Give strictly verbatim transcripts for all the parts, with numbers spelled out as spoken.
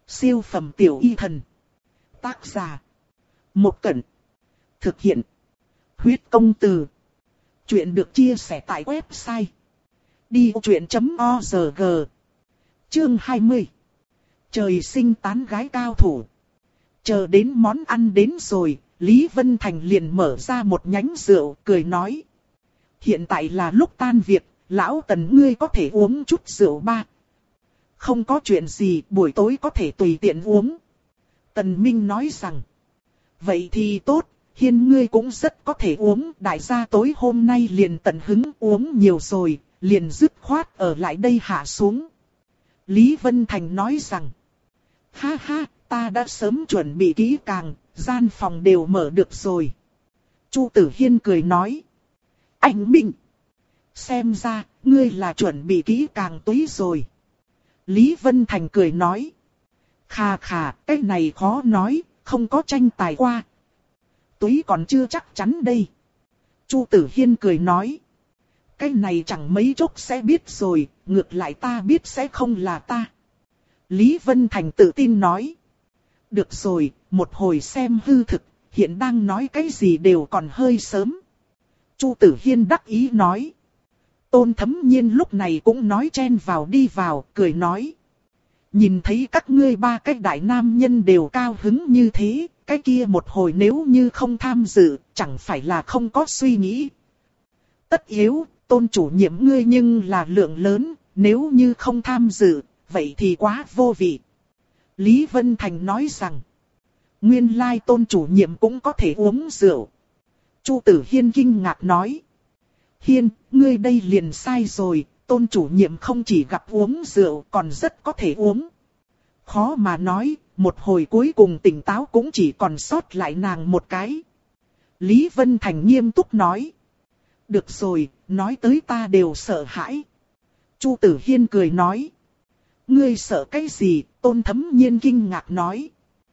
Siêu phẩm tiểu y thần. Tác giả. Một Cẩn. Thực hiện. Huyết công từ. Chuyện được chia sẻ tại website đi vô chuyện chấm org. Chương hai mươi. Trời sinh tán gái cao thủ. Chờ đến món ăn đến rồi, Lý Vân Thành liền mở ra một nhánh rượu, cười nói. Hiện tại là lúc tan việc, lão Tần ngươi có thể uống chút rượu ba. Không có chuyện gì, buổi tối có thể tùy tiện uống. Tần Minh nói rằng. Vậy thì tốt, Hiên ngươi cũng rất có thể uống. Đại gia tối hôm nay liền tận hứng uống nhiều rồi, liền dứt khoát ở lại đây hạ xuống. Lý Vân Thành nói rằng. Ha ha, ta đã sớm chuẩn bị kỹ càng, gian phòng đều mở được rồi. Chu Tử Hiên cười nói. Anh Minh. Xem ra, ngươi là chuẩn bị kỹ càng túi rồi. Lý Vân Thành cười nói. Khà khà, cái này khó nói, không có tranh tài qua. Túi còn chưa chắc chắn đây. Chu Tử Hiên cười nói. Cái này chẳng mấy chốc sẽ biết rồi, ngược lại ta biết sẽ không là ta. Lý Vân Thành tự tin nói. Được rồi, một hồi xem hư thực, hiện đang nói cái gì đều còn hơi sớm. Chu Tử Hiên đắc ý nói. Tôn Thấm Nhiên lúc này cũng nói chen vào đi vào, cười nói. Nhìn thấy các ngươi ba cái đại nam nhân đều cao hứng như thế, cái kia một hồi nếu như không tham dự, chẳng phải là không có suy nghĩ. Tất yếu, Tôn chủ nhiệm ngươi nhưng là lượng lớn, nếu như không tham dự, vậy thì quá vô vị. Lý Vân Thành nói rằng, nguyên lai Tôn chủ nhiệm cũng có thể uống rượu. Chu Tử Hiên kinh ngạc nói. Hiên, ngươi đây liền sai rồi, Tôn chủ nhiệm không chỉ gặp uống rượu còn rất có thể uống. Khó mà nói, một hồi cuối cùng tỉnh táo cũng chỉ còn sót lại nàng một cái. Lý Vân Thành nghiêm túc nói. Được rồi, nói tới ta đều sợ hãi. Chu Tử Hiên cười nói. Ngươi sợ cái gì? Tôn Thấm Nhiên kinh ngạc nói.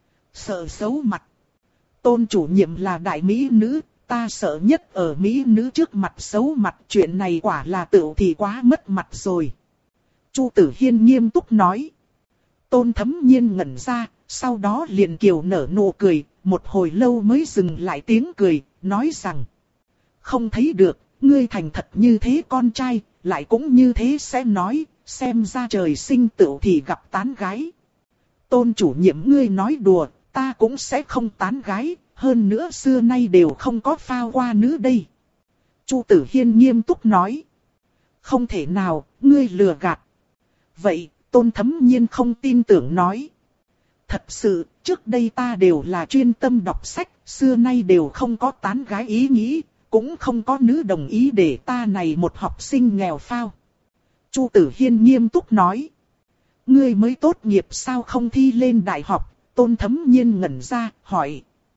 Sợ xấu mặt. Tôn chủ nhiệm là đại mỹ nữ, ta sợ nhất ở mỹ nữ trước mặt xấu mặt, chuyện này quả là tựu thì quá mất mặt rồi. Chu Tử Hiên nghiêm túc nói. Tôn Thấm Nhiên ngẩn ra, sau đó liền kiều nở nụ cười, một hồi lâu mới dừng lại tiếng cười, nói rằng. Không thấy được, ngươi thành thật như thế con trai, lại cũng như thế sẽ nói, xem ra trời sinh tựu thì gặp tán gái. Tôn chủ nhiệm ngươi nói đùa, ta cũng sẽ không tán gái, hơn nữa xưa nay đều không có phao qua nữ đây. Chu Tử Hiên nghiêm túc nói. Không thể nào, ngươi lừa gạt. Vậy, Tôn Thấm Nhiên không tin tưởng nói. Thật sự, trước đây ta đều là chuyên tâm đọc sách, xưa nay đều không có tán gái ý nghĩ, cũng không có nữ đồng ý để ta này một học sinh nghèo phao. Chu Tử Hiên nghiêm túc nói. Ngươi mới tốt nghiệp sao không thi lên đại học? Tôn Thấm Nhiên ngẩn ra, hỏi.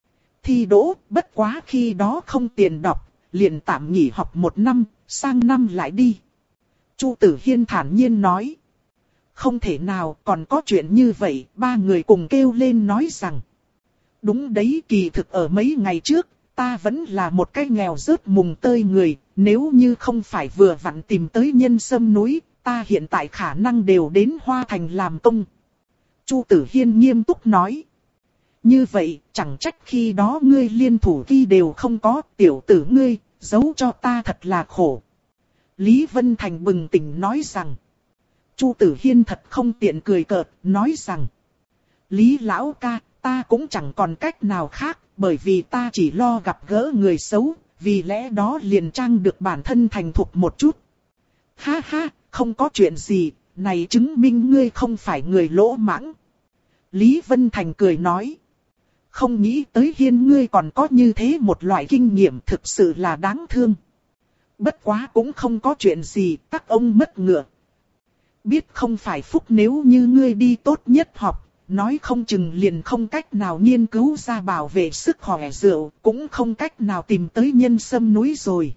Thi đỗ, bất quá khi đó không tiền đọc, liền tạm nghỉ học một năm, sang năm lại đi. Chu Tử Hiên thản nhiên nói. Không thể nào, còn có chuyện như vậy, ba người cùng kêu lên nói rằng. Đúng đấy, kỳ thực ở mấy ngày trước, ta vẫn là một cái nghèo rớt mùng tơi người, nếu như không phải vừa vặn tìm tới Nhân Sâm núi, ta hiện tại khả năng đều đến Hoa Thành làm công. Chu Tử Hiên nghiêm túc nói. Như vậy, chẳng trách khi đó ngươi liên thủ kỳ đều không có, tiểu tử ngươi, giấu cho ta thật là khổ. Lý Vân Thành bừng tỉnh nói rằng. Chu Tử Hiên thật không tiện cười cợt, nói rằng. Lý lão ca, ta cũng chẳng còn cách nào khác, bởi vì ta chỉ lo gặp gỡ người xấu, vì lẽ đó liền trang được bản thân thành thục một chút. Ha ha, không có chuyện gì, này chứng minh ngươi không phải người lỗ mãng. Lý Vân Thành cười nói. Không nghĩ tới Hiên ngươi còn có như thế một loại kinh nghiệm, thực sự là đáng thương. Bất quá cũng không có chuyện gì, các ông mất ngựa. Biết không phải phúc, nếu như ngươi đi tốt nhất học, nói không chừng liền không cách nào nghiên cứu ra bảo vệ sức khỏe rượu, cũng không cách nào tìm tới Nhân Sâm núi rồi.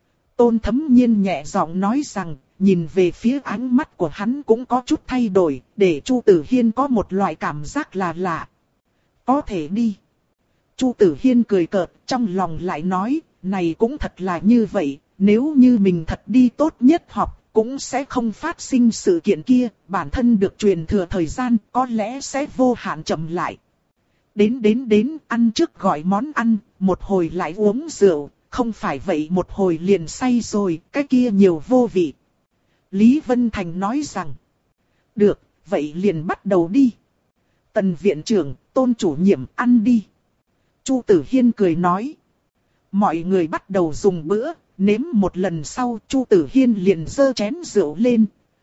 Tôn Thấm Nhiên nhẹ giọng nói rằng, nhìn về phía ánh mắt của hắn cũng có chút thay đổi, để Chu Tử Hiên có một loại cảm giác là lạ. Có thể đi. Chu Tử Hiên cười cợt, trong lòng lại nói, này cũng thật là như vậy, nếu như mình thật đi tốt nhất học, cũng sẽ không phát sinh sự kiện kia, bản thân được truyền thừa thời gian có lẽ sẽ vô hạn chậm lại. Đến đến đến, ăn trước gọi món ăn, một hồi lại uống rượu, không phải vậy một hồi liền say rồi, cái kia nhiều vô vị. Lý Vân Thành nói rằng, được, vậy liền bắt đầu đi. Tần viện trưởng, Tôn chủ nhiệm ăn đi. Chu Tử Hiên cười nói. Mọi người bắt đầu dùng bữa, nếm một lần sau Chu Tử Hiên liền giơ chén rượu lên.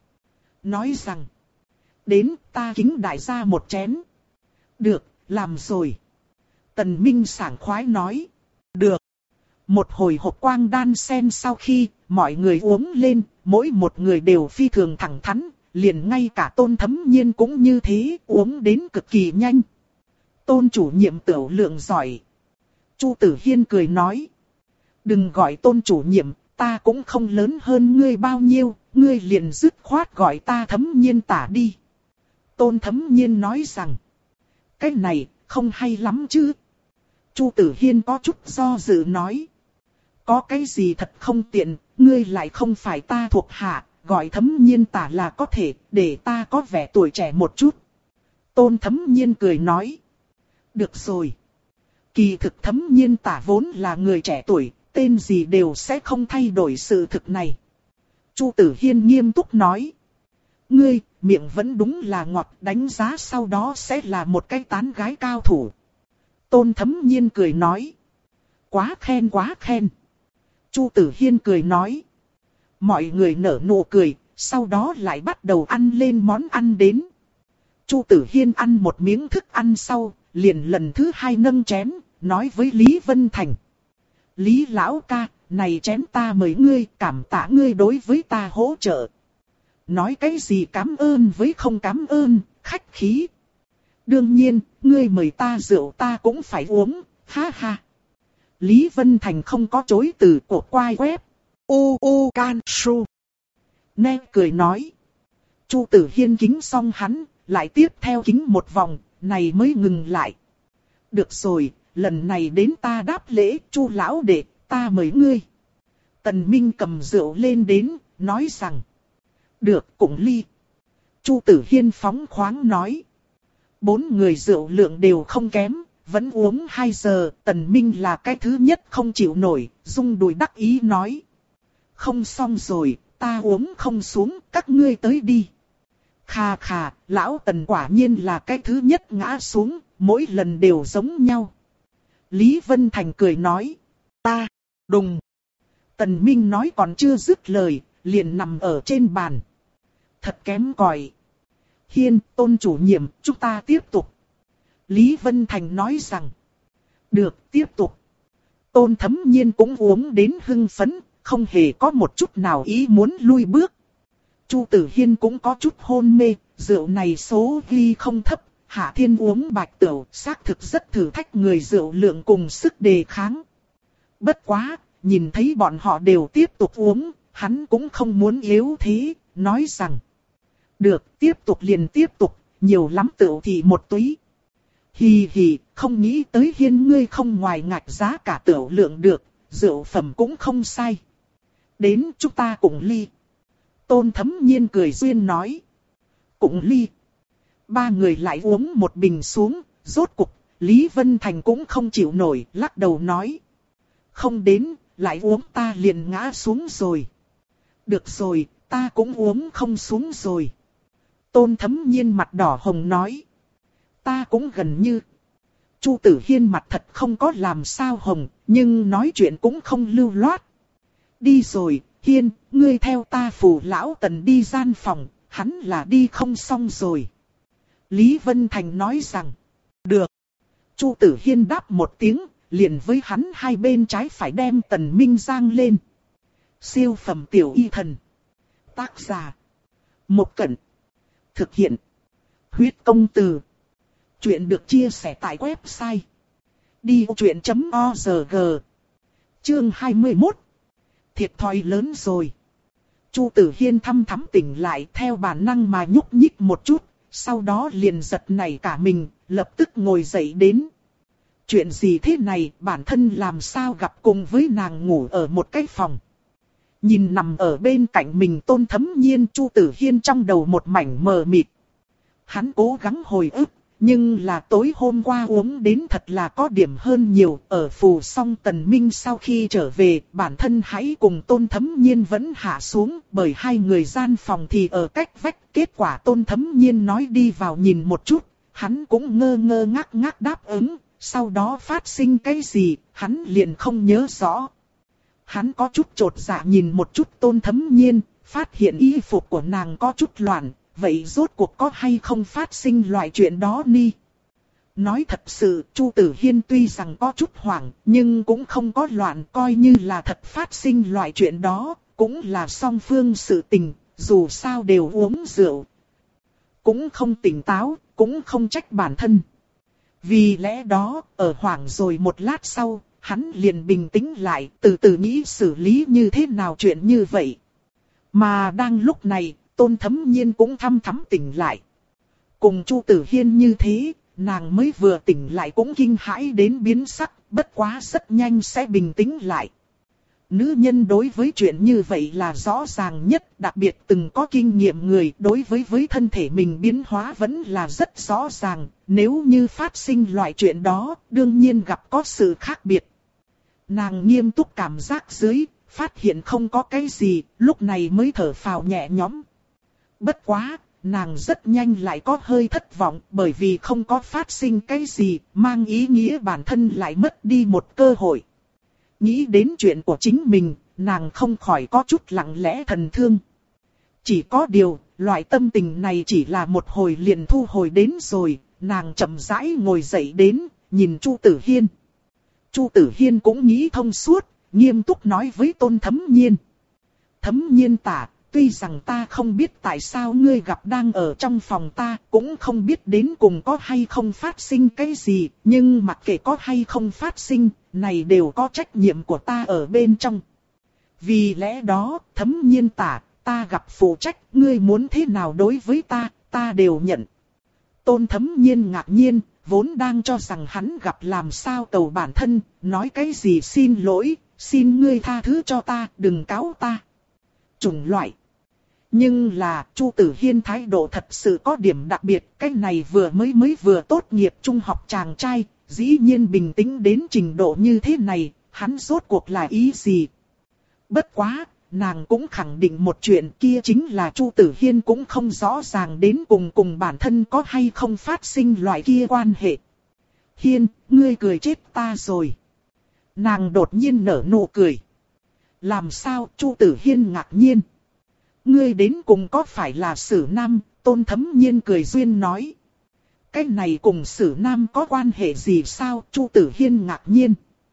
Nói rằng, đến ta kính đại gia một chén. Được, làm rồi. Tần Minh sảng khoái nói. Được. Một hồi hộp quang đan sen sau khi mọi người uống lên, mỗi một người đều phi thường thẳng thắn, liền ngay cả Tôn Thấm Nhiên cũng như thế, uống đến cực kỳ nhanh. Tôn chủ nhiệm tiểu lượng giỏi. Chu Tử Hiên cười nói. Đừng gọi Tôn chủ nhiệm, ta cũng không lớn hơn ngươi bao nhiêu, ngươi liền dứt khoát gọi ta Thấm Nhiên tả đi. Tôn Thấm Nhiên nói rằng, cái này không hay lắm chứ. Chu Tử Hiên có chút do dự nói. Có cái gì thật không tiện, ngươi lại không phải ta thuộc hạ, gọi Thấm Nhiên tả là có thể, để ta có vẻ tuổi trẻ một chút. Tôn Thấm Nhiên cười nói. Được rồi. Kỳ thực Thấm Nhiên tả vốn là người trẻ tuổi, tên gì đều sẽ không thay đổi sự thực này. Chu Tử Hiên nghiêm túc nói. Ngươi, miệng vẫn đúng là ngọt, đánh giá sau đó sẽ là một cái tán gái cao thủ. Tôn Thấm Nhiên cười nói. Quá khen quá khen. Chu Tử Hiên cười nói. Mọi người nở nụ cười, sau đó lại bắt đầu ăn lên món ăn đến. Chu Tử Hiên ăn một miếng thức ăn sau, liền lần thứ hai nâng chén, nói với Lý Vân Thành. Lý lão ca, này chén ta mời ngươi, cảm tạ ngươi đối với ta hỗ trợ. Nói cái gì cảm ơn với không cảm ơn, khách khí. Đương nhiên, ngươi mời ta rượu ta cũng phải uống, ha ha. Lý Vân Thành không có chối từ của quai web. U U Can Su. Nè cười nói. Chu Tử Hiên kính xong hắn, lại tiếp theo kính một vòng, này mới ngừng lại. Được rồi, lần này đến ta đáp lễ, Chu lão đệ, ta mời ngươi. Tần Minh cầm rượu lên đến, nói rằng. Được, cũng ly. Chu Tử Hiên phóng khoáng nói. Bốn người rượu lượng đều không kém, vẫn uống hai giờ, Tần Minh là cái thứ nhất không chịu nổi, rung đùi đắc ý nói. Không xong rồi, ta uống không xuống, các ngươi tới đi. Khà khà, lão Tần quả nhiên là cái thứ nhất ngã xuống, mỗi lần đều giống nhau. Lý Vân Thành cười nói. Ta, đùng. Tần Minh nói còn chưa dứt lời, liền nằm ở trên bàn. Thật kém cỏi. Hiên, Tôn chủ nhiệm, chúng ta tiếp tục. Lý Vân Thành nói rằng. Được, tiếp tục. Tôn Thấm Nhiên cũng uống đến hưng phấn, không hề có một chút nào ý muốn lui bước. Chu Tử Hiên cũng có chút hôn mê, rượu này số ghi không thấp, Hạ Thiên uống bạch tửu, xác thực rất thử thách người rượu lượng cùng sức đề kháng. Bất quá, nhìn thấy bọn họ đều tiếp tục uống, hắn cũng không muốn yếu thế, nói rằng. Được, tiếp tục liền tiếp tục, nhiều lắm tửu thì một túy. Hì hì, không nghĩ tới Hiên ngươi không ngoài ngạch giá cả tửu lượng được, rượu phẩm cũng không sai. Đến chúng ta cùng ly. Tôn Thấm Nhiên cười duyên nói. Cũng ly. Ba người lại uống một bình xuống, rốt cục, Lý Vân Thành cũng không chịu nổi, lắc đầu nói. Không đến, lại uống ta liền ngã xuống rồi. Được rồi, ta cũng uống không xuống rồi. Tôn Thấm Nhiên mặt đỏ hồng nói. Ta cũng gần như. Chu Tử Hiên mặt thật không có làm sao hồng, nhưng nói chuyện cũng không lưu loát. Đi rồi, Hiên, ngươi theo ta phủ lão Tần đi gian phòng, hắn là đi không xong rồi. Lý Vân Thành nói rằng. Được. Chu Tử Hiên đáp một tiếng, liền với hắn hai bên trái phải đem Tần Minh giang lên. Siêu phẩm tiểu y thần. Tác giả. Một Cẩn. Thực hiện. Huyết công từ. Chuyện được chia sẻ tại website. đi truyện chấm org. Chương hai mươi mốt. Thiệt thòi lớn rồi. Chu Tử Hiên thăm thắm tỉnh lại theo bản năng mà nhúc nhích một chút, sau đó liền giật nảy cả mình, lập tức ngồi dậy đến. Chuyện gì thế này, bản thân làm sao gặp cùng với nàng ngủ ở một cái phòng. Nhìn nằm ở bên cạnh mình Tôn Thấm Nhiên, Chu Tử Hiên trong đầu một mảnh mờ mịt. Hắn cố gắng hồi ức, nhưng là tối hôm qua uống đến thật là có điểm hơn nhiều. Ở Phù Song Tần Minh sau khi trở về, bản thân hãy cùng Tôn Thấm Nhiên vẫn hạ xuống, bởi hai người gian phòng thì ở cách vách. Kết quả Tôn Thấm Nhiên nói đi vào nhìn một chút, hắn cũng ngơ ngơ ngác ngác đáp ứng. Sau đó phát sinh cái gì, hắn liền không nhớ rõ. Hắn có chút chột dạ nhìn một chút Tôn Thấm Nhiên, phát hiện y phục của nàng có chút loạn. Vậy rốt cuộc có hay không phát sinh loại chuyện đó ni? Nói thật sự, Chu Tử Hiên tuy rằng có chút hoảng, nhưng cũng không có loạn, coi như là thật phát sinh loại chuyện đó, cũng là song phương sự tình, dù sao đều uống rượu. Cũng không tỉnh táo, cũng không trách bản thân. Vì lẽ đó, ở hoảng rồi một lát sau, hắn liền bình tĩnh lại, từ từ nghĩ xử lý như thế nào chuyện như vậy. Mà đang lúc này, Tôn Thấm Nhiên cũng thăm thắm tỉnh lại. Cùng Chu Tử Hiên như thế, nàng mới vừa tỉnh lại cũng kinh hãi đến biến sắc, bất quá rất nhanh sẽ bình tĩnh lại. Nữ nhân đối với chuyện như vậy là rõ ràng nhất, đặc biệt từng có kinh nghiệm người đối với với thân thể mình biến hóa vẫn là rất rõ ràng. Nếu như phát sinh loại chuyện đó, đương nhiên gặp có sự khác biệt. Nàng nghiêm túc cảm giác dưới, phát hiện không có cái gì, lúc này mới thở phào nhẹ nhõm. Bất quá, nàng rất nhanh lại có hơi thất vọng bởi vì không có phát sinh cái gì, mang ý nghĩa bản thân lại mất đi một cơ hội. Nghĩ đến chuyện của chính mình, nàng không khỏi có chút lặng lẽ thần thương. Chỉ có điều, loại tâm tình này chỉ là một hồi liền thu hồi đến rồi, nàng chậm rãi ngồi dậy đến, nhìn Chu Tử Hiên. Chu Tử Hiên cũng nghĩ thông suốt, nghiêm túc nói với Tôn Thấm Nhiên. Thấm Nhiên tả, tuy rằng ta không biết tại sao ngươi gặp đang ở trong phòng ta, cũng không biết đến cùng có hay không phát sinh cái gì, nhưng mặc kệ có hay không phát sinh, này đều có trách nhiệm của ta ở bên trong. Vì lẽ đó, Thấm Nhiên tả, ta gặp phụ trách, ngươi muốn thế nào đối với ta, ta đều nhận. Tôn Thấm Nhiên ngạc nhiên, vốn đang cho rằng hắn gặp làm sao cầu bản thân, nói cái gì xin lỗi, xin ngươi tha thứ cho ta, đừng cáo ta. Chủng loại. Nhưng là, Chu Tử Hiên thái độ thật sự có điểm đặc biệt, cái này vừa mới mới vừa tốt nghiệp trung học chàng trai, dĩ nhiên bình tĩnh đến trình độ như thế này, hắn rốt cuộc là ý gì? Bất quá, nàng cũng khẳng định một chuyện kia chính là Chu Tử Hiên cũng không rõ ràng đến cùng cùng bản thân có hay không phát sinh loại kia quan hệ. Hiên, ngươi cười chết ta rồi. Nàng đột nhiên nở nụ cười. Làm sao? Chu Tử Hiên ngạc nhiên. Ngươi đến cùng có phải là Sử Nam? Tôn Thấm Nhiên cười duyên nói. Cái này cùng Sử Nam có quan hệ gì sao? Chu Tử Hiên ngạc nhiên.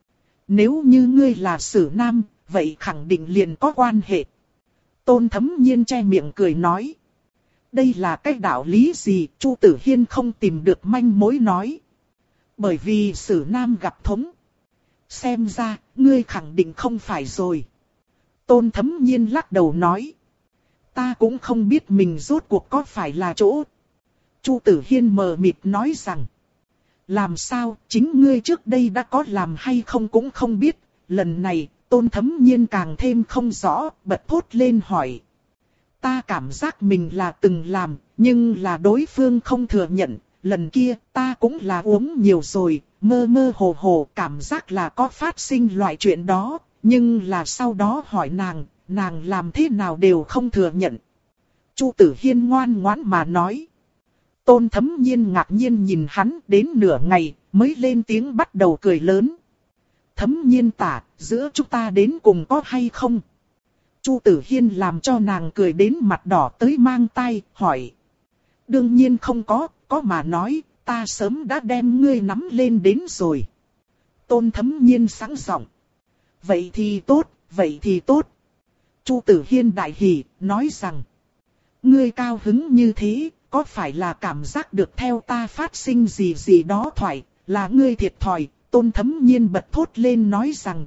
Nếu như ngươi là Sử Nam, vậy khẳng định liền có quan hệ. Tôn Thấm Nhiên che miệng cười nói. Đây là cái đạo lý gì? Chu Tử Hiên không tìm được manh mối nói. Bởi vì Sử Nam gặp thống. Xem ra, ngươi khẳng định không phải rồi. Tôn Thấm Nhiên lắc đầu nói. Ta cũng không biết mình rốt cuộc có phải là chỗ. Chu Tử Hiên mờ mịt nói rằng. Làm sao, chính ngươi trước đây đã có làm hay không cũng không biết. Lần này, Tôn Thấm Nhiên càng thêm không rõ, bật thốt lên hỏi. Ta cảm giác mình là từng làm, nhưng là đối phương không thừa nhận. Lần kia, ta cũng là uống nhiều rồi, mơ mơ hồ hồ cảm giác là có phát sinh loại chuyện đó. Nhưng là sau đó hỏi nàng, nàng làm thế nào đều không thừa nhận. Chu Tử Hiên ngoan ngoãn mà nói. Tôn Thấm Nhiên ngạc nhiên nhìn hắn đến nửa ngày, mới lên tiếng bắt đầu cười lớn. Thấm Nhiên tả, giữa chúng ta đến cùng có hay không? Chu Tử Hiên làm cho nàng cười đến mặt đỏ tới mang tai, hỏi. Đương nhiên không có, có mà nói, ta sớm đã đem ngươi nắm lên đến rồi. Tôn Thấm Nhiên sẵn giọng. Vậy thì tốt, vậy thì tốt. Chu Tử Hiên đại hỉ, nói rằng. Ngươi cao hứng như thế, có phải là cảm giác được theo ta phát sinh gì gì đó thoại, là ngươi thiệt thòi. Tôn Thấm Nhiên bật thốt lên nói rằng.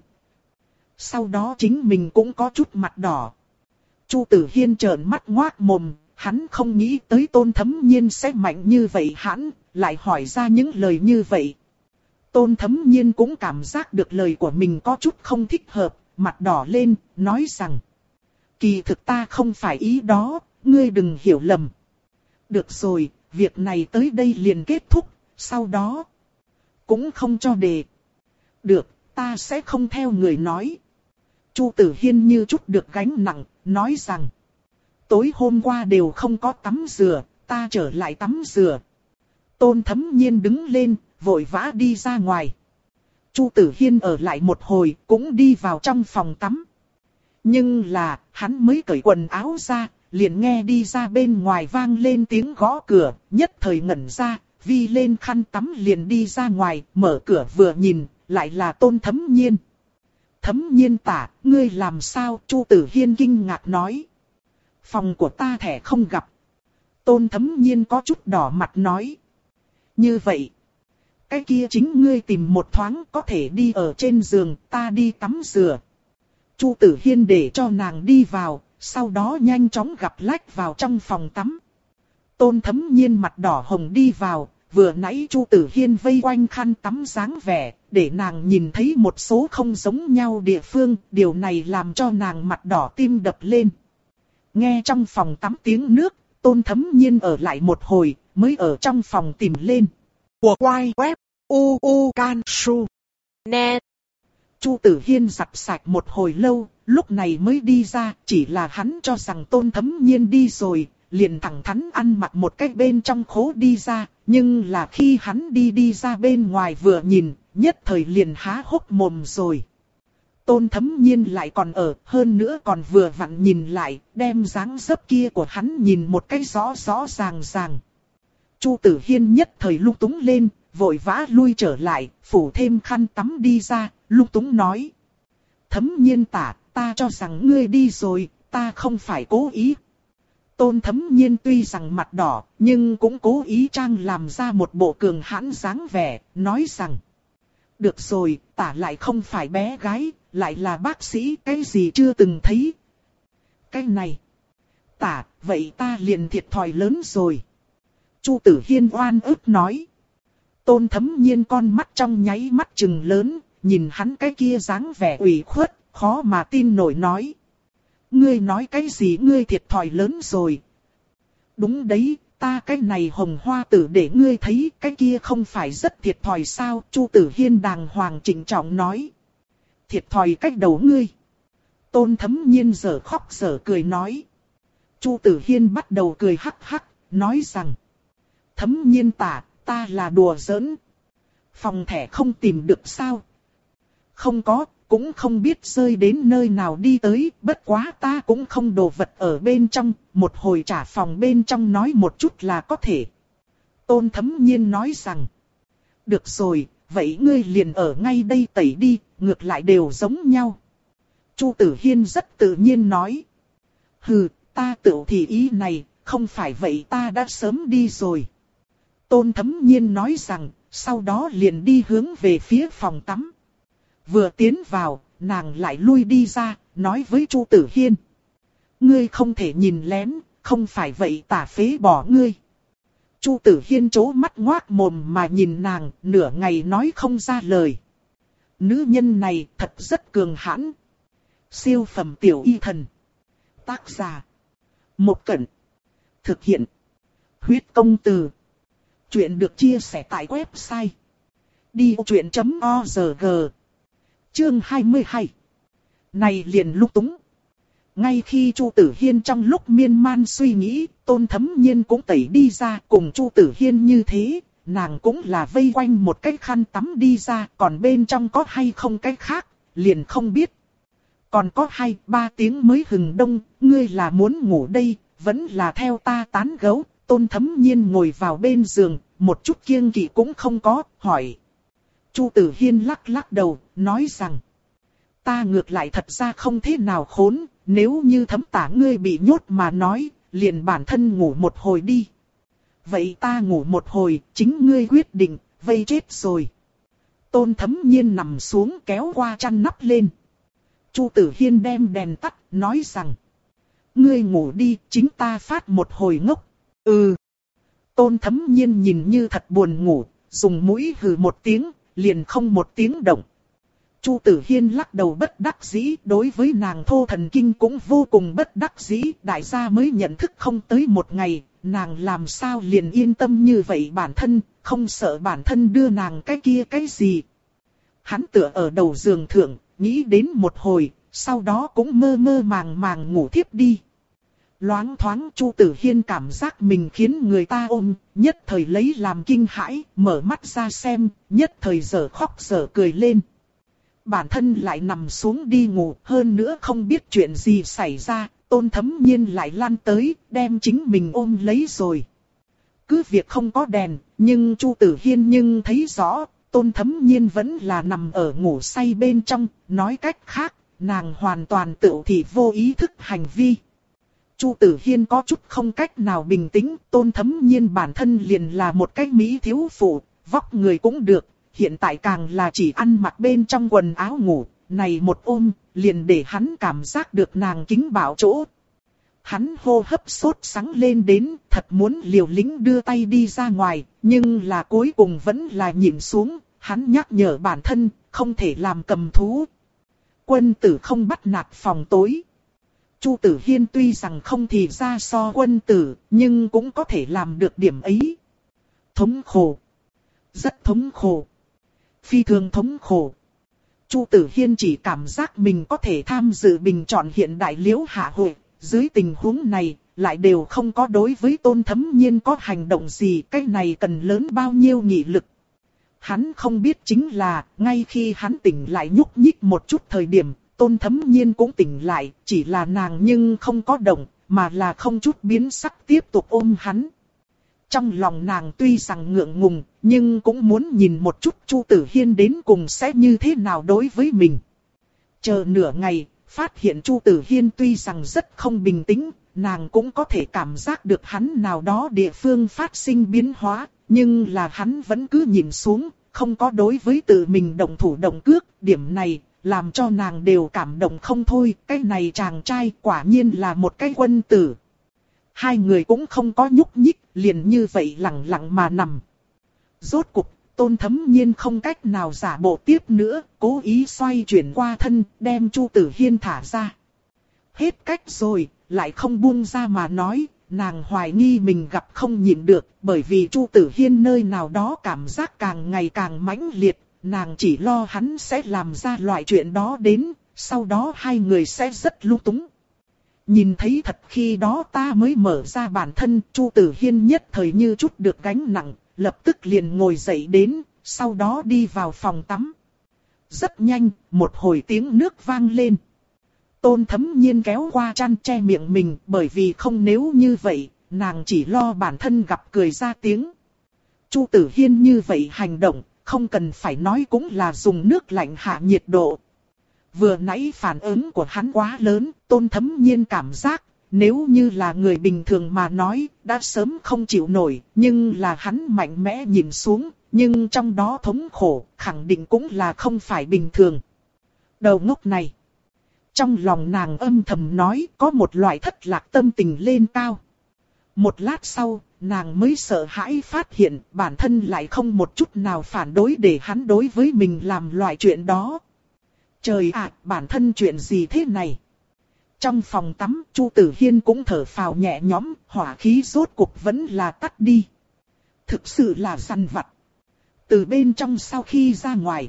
Sau đó chính mình cũng có chút mặt đỏ. Chu Tử Hiên trợn mắt ngoác mồm, hắn không nghĩ tới Tôn Thấm Nhiên sẽ mạnh như vậy hắn, lại hỏi ra những lời như vậy. Tôn Thấm Nhiên cũng cảm giác được lời của mình có chút không thích hợp, mặt đỏ lên, nói rằng. Kỳ thực ta không phải ý đó, ngươi đừng hiểu lầm. Được rồi, việc này tới đây liền kết thúc, sau đó cũng không cho đề. Được, ta sẽ không theo người nói. Chu Tử Hiên như chút được gánh nặng, nói rằng. Tối hôm qua đều không có tắm rửa, ta trở lại tắm rửa. Tôn Thấm Nhiên đứng lên, vội vã đi ra ngoài. Chu Tử Hiên ở lại một hồi, cũng đi vào trong phòng tắm. Nhưng là, hắn mới cởi quần áo ra, liền nghe đi ra bên ngoài vang lên tiếng gõ cửa, nhất thời ngẩn ra, vi lên khăn tắm liền đi ra ngoài, mở cửa vừa nhìn, lại là Tôn Thấm Nhiên. Thấm Nhiên tả, ngươi làm sao? Chu Tử Hiên kinh ngạc nói. Phòng của ta thẻ không gặp. Tôn Thấm Nhiên có chút đỏ mặt nói. Như vậy, cái kia chính ngươi tìm một thoáng có thể đi ở trên giường, ta đi tắm rửa. Chu Tử Hiên để cho nàng đi vào, sau đó nhanh chóng gặp lách vào trong phòng tắm. Tôn Thấm Nhiên mặt đỏ hồng đi vào, vừa nãy Chu Tử Hiên vây quanh khăn tắm dáng vẻ, để nàng nhìn thấy một số không giống nhau địa phương, điều này làm cho nàng mặt đỏ tim đập lên. Nghe trong phòng tắm tiếng nước, Tôn Thấm Nhiên ở lại một hồi, mới ở trong phòng tìm lên. Của quay web u u can su net. Chu Tử Hiên giặt sạch một hồi lâu, lúc này mới đi ra, chỉ là hắn cho rằng Tôn Thấm Nhiên đi rồi, liền thẳng thắn ăn mặc một cách bên trong khố đi ra, nhưng là khi hắn đi đi ra bên ngoài vừa nhìn, nhất thời liền há hốc mồm rồi. Tôn Thấm Nhiên lại còn ở, hơn nữa còn vừa vặn nhìn lại, đem dáng dấp kia của hắn nhìn một cách rõ rõ ràng ràng. Chu Tử Hiên nhất thời lung túng lên, vội vã lui trở lại, phủ thêm khăn tắm đi ra, lung túng nói. Thấm Nhiên tả, ta cho rằng ngươi đi rồi, ta không phải cố ý. Tôn Thấm Nhiên tuy rằng mặt đỏ, nhưng cũng cố ý trang làm ra một bộ cường hãn dáng vẻ, nói rằng. Được rồi, tả lại không phải bé gái, lại là bác sĩ, cái gì chưa từng thấy. Cái này, tả, vậy ta liền thiệt thòi lớn rồi. Chu Tử Hiên oan ức nói. Tôn Thấm Nhiên con mắt trong nháy mắt trừng lớn, nhìn hắn cái kia dáng vẻ ủy khuất, khó mà tin nổi nói. Ngươi nói cái gì ngươi thiệt thòi lớn rồi. Đúng đấy, ta cái này hồng hoa tử để ngươi thấy cái kia không phải rất thiệt thòi sao. Chu Tử Hiên đàng hoàng trịnh trọng nói. Thiệt thòi cách đầu ngươi. Tôn Thấm Nhiên giờ khóc giờ cười nói. Chu Tử Hiên bắt đầu cười hắc hắc, nói rằng. Thấm Nhiên tả, ta là đùa giỡn. Phòng thẻ không tìm được sao? Không có, cũng không biết rơi đến nơi nào đi tới, bất quá ta cũng không đồ vật ở bên trong, một hồi trả phòng bên trong nói một chút là có thể. Tôn Thấm Nhiên nói rằng. Được rồi, vậy ngươi liền ở ngay đây tẩy đi, ngược lại đều giống nhau. Chu Tử Hiên rất tự nhiên nói. Hừ, ta tự thì ý này, không phải vậy ta đã sớm đi rồi. Tôn Thấm Nhiên nói rằng, sau đó liền đi hướng về phía phòng tắm. Vừa tiến vào, nàng lại lui đi ra, nói với Chu Tử Hiên. Ngươi không thể nhìn lén, không phải vậy tả phế bỏ ngươi. Chu Tử Hiên trố mắt ngoác mồm mà nhìn nàng, nửa ngày nói không ra lời. Nữ nhân này thật rất cường hãn. Siêu phẩm tiểu y thần. Tác giả. Một Cẩn. Thực hiện. Huyết công từ. Chuyện được chia sẻ tại website. đi truyện chấm org. Chương hai mươi hai. Này liền lúc túng. Ngay khi Chu Tử Hiên trong lúc miên man suy nghĩ, Tôn Thấm Nhiên cũng tẩy đi ra, cùng Chu Tử Hiên như thế, nàng cũng là vây quanh một cái khăn tắm đi ra, còn bên trong có hay không cái khác, liền không biết. Còn có hai, ba tiếng mới hừng đông, ngươi là muốn ngủ đây, vẫn là theo ta tán gẫu. Tôn Thấm Nhiên ngồi vào bên giường, một chút kiêng kỵ cũng không có, hỏi. Chu Tử Hiên lắc lắc đầu, nói rằng. Ta ngược lại thật ra không thế nào khốn, nếu như Thấm tả ngươi bị nhốt mà nói, liền bản thân ngủ một hồi đi. Vậy ta ngủ một hồi, chính ngươi quyết định, vây chết rồi. Tôn Thấm Nhiên nằm xuống kéo qua chăn nắp lên. Chu Tử Hiên đem đèn tắt, nói rằng. Ngươi ngủ đi, chính ta phát một hồi ngốc. Ừ. Tôn Thấm Nhiên nhìn như thật buồn ngủ, dùng mũi hừ một tiếng, liền không một tiếng động. Chu Tử Hiên lắc đầu bất đắc dĩ, đối với nàng thô thần kinh cũng vô cùng bất đắc dĩ, đại gia mới nhận thức không tới một ngày, nàng làm sao liền yên tâm như vậy bản thân, không sợ bản thân đưa nàng cái kia cái gì. Hắn tựa ở đầu giường thượng, nghĩ đến một hồi, sau đó cũng mơ mơ màng màng ngủ thiếp đi. Loáng thoáng Chu Tử Hiên cảm giác mình khiến người ta ôm, nhất thời lấy làm kinh hãi, mở mắt ra xem, nhất thời dở khóc dở cười lên. Bản thân lại nằm xuống đi ngủ, hơn nữa không biết chuyện gì xảy ra, Tôn Thấm Nhiên lại lăn tới, đem chính mình ôm lấy rồi. Cứ việc không có đèn, nhưng Chu Tử Hiên nhưng thấy rõ, Tôn Thấm Nhiên vẫn là nằm ở ngủ say bên trong, nói cách khác, nàng hoàn toàn tự thị vô ý thức hành vi. Chu Tử Hiên có chút không cách nào bình tĩnh, Tôn Thấm Nhiên bản thân liền là một cái mỹ thiếu phụ, vóc người cũng được, hiện tại càng là chỉ ăn mặc bên trong quần áo ngủ, này một ôm, liền để hắn cảm giác được nàng kính bảo chỗ. Hắn hô hấp sốt sắng lên đến, thật muốn liều lĩnh đưa tay đi ra ngoài, nhưng là cuối cùng vẫn là nhịn xuống, hắn nhắc nhở bản thân, không thể làm cầm thú. Quân tử không bắt nạt phòng tối. Chu Tử Hiên tuy rằng không thì ra so quân tử, nhưng cũng có thể làm được điểm ấy. Thống khổ. Rất thống khổ. Phi thường thống khổ. Chu Tử Hiên chỉ cảm giác mình có thể tham dự bình chọn hiện đại liễu hạ hội. Dưới tình huống này, lại đều không có đối với Tôn Thấm Nhiên có hành động gì, cái này cần lớn bao nhiêu nghị lực. Hắn không biết chính là, ngay khi hắn tỉnh lại nhúc nhích một chút thời điểm, Tôn Thấm Nhiên cũng tỉnh lại, chỉ là nàng nhưng không có động, mà là không chút biến sắc tiếp tục ôm hắn. Trong lòng nàng tuy rằng ngượng ngùng, nhưng cũng muốn nhìn một chút Chu Tử Hiên đến cùng sẽ như thế nào đối với mình. Chờ nửa ngày, phát hiện Chu Tử Hiên tuy rằng rất không bình tĩnh, nàng cũng có thể cảm giác được hắn nào đó địa phương phát sinh biến hóa, nhưng là hắn vẫn cứ nhìn xuống, không có đối với tự mình động thủ động cước, điểm này làm cho nàng đều cảm động không thôi, cái này chàng trai quả nhiên là một cái quân tử. Hai người cũng không có nhúc nhích, liền như vậy lặng lặng mà nằm. Rốt cục, Tôn Thấm Nhiên không cách nào giả bộ tiếp nữa, cố ý xoay chuyển qua thân, đem Chu Tử Hiên thả ra. Hết cách rồi, lại không buông ra mà nói, nàng hoài nghi mình gặp không nhịn được, bởi vì Chu Tử Hiên nơi nào đó cảm giác càng ngày càng mãnh liệt, nàng chỉ lo hắn sẽ làm ra loại chuyện đó đến, sau đó hai người sẽ rất lung túng. Nhìn thấy thật khi đó ta mới mở ra bản thân, Chu Tử Hiên nhất thời như chút được gánh nặng, lập tức liền ngồi dậy đến, sau đó đi vào phòng tắm. Rất nhanh, một hồi tiếng nước vang lên. Tôn Thấm Nhiên kéo qua chăn che miệng mình, bởi vì không nếu như vậy, nàng chỉ lo bản thân gặp cười ra tiếng. Chu Tử Hiên như vậy hành động, không cần phải nói cũng là dùng nước lạnh hạ nhiệt độ. Vừa nãy phản ứng của hắn quá lớn, Tôn Thấm Nhiên cảm giác, nếu như là người bình thường mà nói, đã sớm không chịu nổi, nhưng là hắn mạnh mẽ nhìn xuống, nhưng trong đó thống khổ, khẳng định cũng là không phải bình thường. Đầu ngốc này. Trong lòng nàng âm thầm nói, có một loại thất lạc tâm tình lên cao. Một lát sau, nàng mới sợ hãi phát hiện, bản thân lại không một chút nào phản đối để hắn đối với mình làm loại chuyện đó. Trời ạ, bản thân chuyện gì thế này? Trong phòng tắm, Chu Tử Hiên cũng thở phào nhẹ nhõm, hỏa khí rốt cuộc vẫn là tắt đi. Thực sự là săn vặt. Từ bên trong sau khi ra ngoài,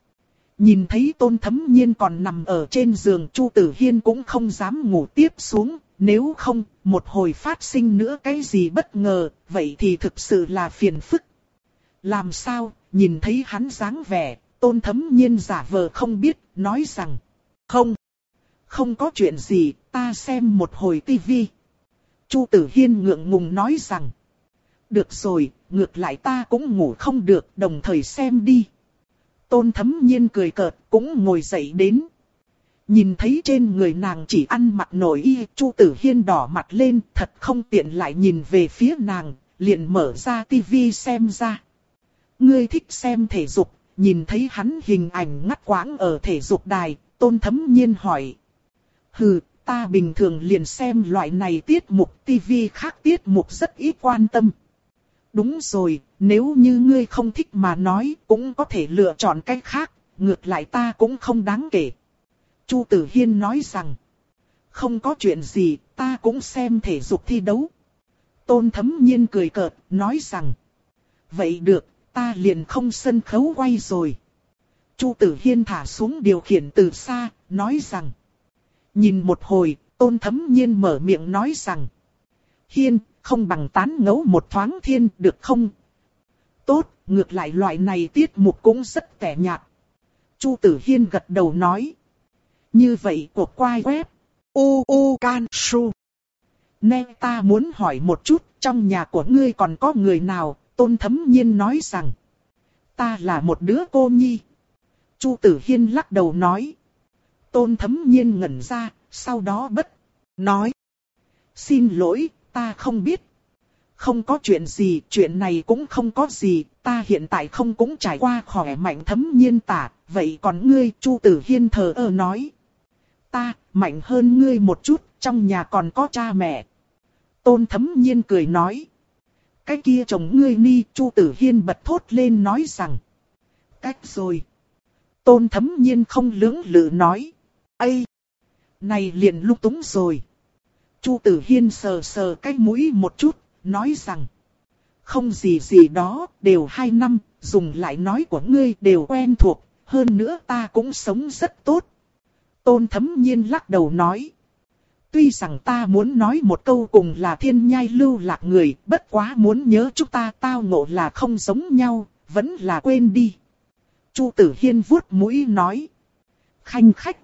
nhìn thấy Tôn Thấm Nhiên còn nằm ở trên giường, Chu Tử Hiên cũng không dám ngủ tiếp xuống, nếu không, một hồi phát sinh nữa cái gì bất ngờ, vậy thì thực sự là phiền phức. Làm sao, nhìn thấy hắn dáng vẻ, Tôn Thấm Nhiên giả vờ không biết, nói rằng, không, không có chuyện gì, ta xem một hồi tivi. Chu Tử Hiên ngượng ngùng nói rằng, được rồi, ngược lại ta cũng ngủ không được, đồng thời xem đi. Tôn Thấm Nhiên cười cợt, cũng ngồi dậy đến. Nhìn thấy trên người nàng chỉ ăn mặc nội y, Chu Tử Hiên đỏ mặt lên, thật không tiện lại nhìn về phía nàng, liền mở ra tivi xem ra. Ngươi thích xem thể dục, nhìn thấy hắn hình ảnh ngắt quãng ở thể dục đài, Tôn Thấm Nhiên hỏi. Hừ, ta bình thường liền xem loại này tiết mục, tivi khác tiết mục rất ít quan tâm. Đúng rồi, nếu như ngươi không thích mà nói, cũng có thể lựa chọn cách khác, ngược lại ta cũng không đáng kể. Chu Tử Hiên nói rằng, không có chuyện gì, ta cũng xem thể dục thi đấu. Tôn Thấm Nhiên cười cợt, nói rằng, vậy được, ta liền không sân khấu quay rồi. Chu Tử Hiên thả xuống điều khiển từ xa, nói rằng, nhìn một hồi, Tôn Thấm Nhiên mở miệng nói rằng, Hiên, không bằng tán ngẫu một thoáng thiên được không? Tốt, ngược lại loại này tiết mục cũng rất tẻ nhạt. Chu Tử Hiên gật đầu nói, như vậy cuộc quay web u u can su. Nè, ta muốn hỏi một chút, trong nhà của ngươi còn có người nào? Tôn Thấm Nhiên nói rằng, ta là một đứa cô nhi. Chu Tử Hiên lắc đầu nói. Tôn Thấm Nhiên ngẩn ra, sau đó bất nói, xin lỗi, ta không biết. Không có chuyện gì, chuyện này cũng không có gì, ta hiện tại không cũng trải qua khỏe mạnh. Thấm Nhiên tả, vậy còn ngươi? Chu Tử Hiên thờ ơ nói, ta mạnh hơn ngươi một chút, trong nhà còn có cha mẹ. Tôn Thấm Nhiên cười nói, cái kia chồng ngươi ni. Chu Tử Hiên bật thốt lên nói rằng, cách rồi. Tôn Thấm Nhiên không lưỡng lự nói, ây, này liền lung túng rồi. Chu Tử Hiên sờ sờ cái mũi một chút, nói rằng, không gì gì đó, đều hai năm, dùng lại nói của ngươi đều quen thuộc, hơn nữa ta cũng sống rất tốt. Tôn Thấm Nhiên lắc đầu nói, tuy rằng ta muốn nói một câu cùng là thiên nhai lưu lạc người, bất quá muốn nhớ chúng ta tao ngộ là không giống nhau, vẫn là quên đi. Chu Tử Hiên vuốt mũi nói, khanh khách,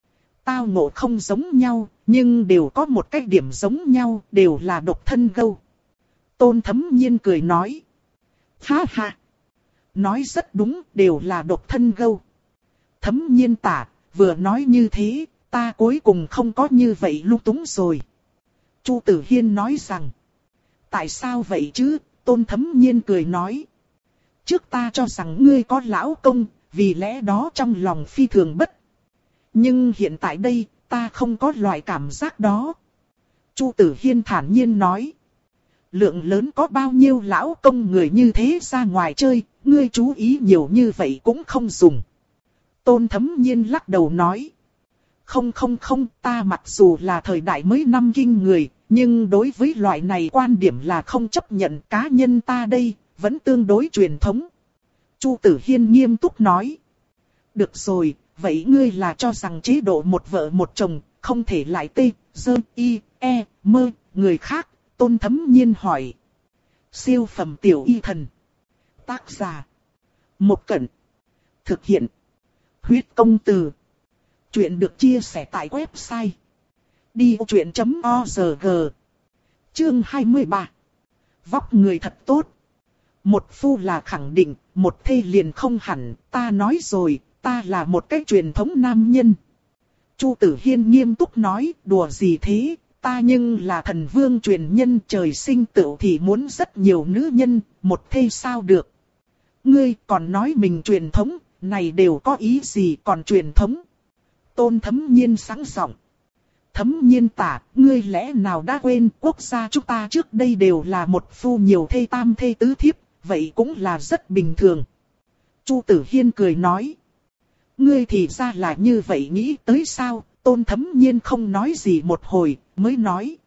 tao ngộ không giống nhau, nhưng đều có một cái điểm giống nhau, đều là độc thân gâu. Tôn Thấm Nhiên cười nói, ha ha, nói rất đúng, đều là độc thân gâu. Thấm Nhiên tả, vừa nói như thế, ta cuối cùng không có như vậy lung túng rồi. Chu Tử Hiên nói rằng, tại sao vậy chứ? Tôn Thấm Nhiên cười nói, trước ta cho rằng ngươi có lão công, vì lẽ đó trong lòng phi thường bất. Nhưng hiện tại đây, ta không có loại cảm giác đó. Chu Tử Hiên thản nhiên nói, lượng lớn có bao nhiêu lão công người như thế ra ngoài chơi, ngươi chú ý nhiều như vậy cũng không dùng. Tôn Thấm Nhiên lắc đầu nói, không không không, ta mặc dù là thời đại mới năm kinh người, nhưng đối với loại này quan điểm là không chấp nhận. Cá nhân ta đây, vẫn tương đối truyền thống. Chu Tử Hiên nghiêm túc nói, được rồi, vậy ngươi là cho rằng chế độ một vợ một chồng, không thể lại tê, dơ, y, e, mơ, người khác? Tôn Thấm Nhiên hỏi. Siêu phẩm tiểu y thần. Tác giả, Một Cẩn. Thực hiện, Huyết Công Từ. Chuyện được chia sẻ tại website đi ô chuyện chấm org. Chương hai mươi ba. Vóc người thật tốt. Một phu là khẳng định, một thê liền không hẳn. Ta nói rồi, ta là một cái truyền thống nam nhân. Chu Tử Hiên nghiêm túc nói, đùa gì thế, ta nhưng là thần vương truyền nhân, trời sinh tựu thì muốn rất nhiều nữ nhân, một thê sao được. Ngươi còn nói mình truyền thống, này đều có ý gì còn truyền thống? Tôn Thấm Nhiên sáng giọng. Thấm Nhiên tả, ngươi lẽ nào đã quên quốc gia chúng ta trước đây đều là một phu nhiều thê tam thê tứ thiếp, vậy cũng là rất bình thường. Chu Tử Hiên cười nói. Ngươi thì ra là như vậy nghĩ tới sao? Tôn Thấm Nhiên không nói gì một hồi, mới nói.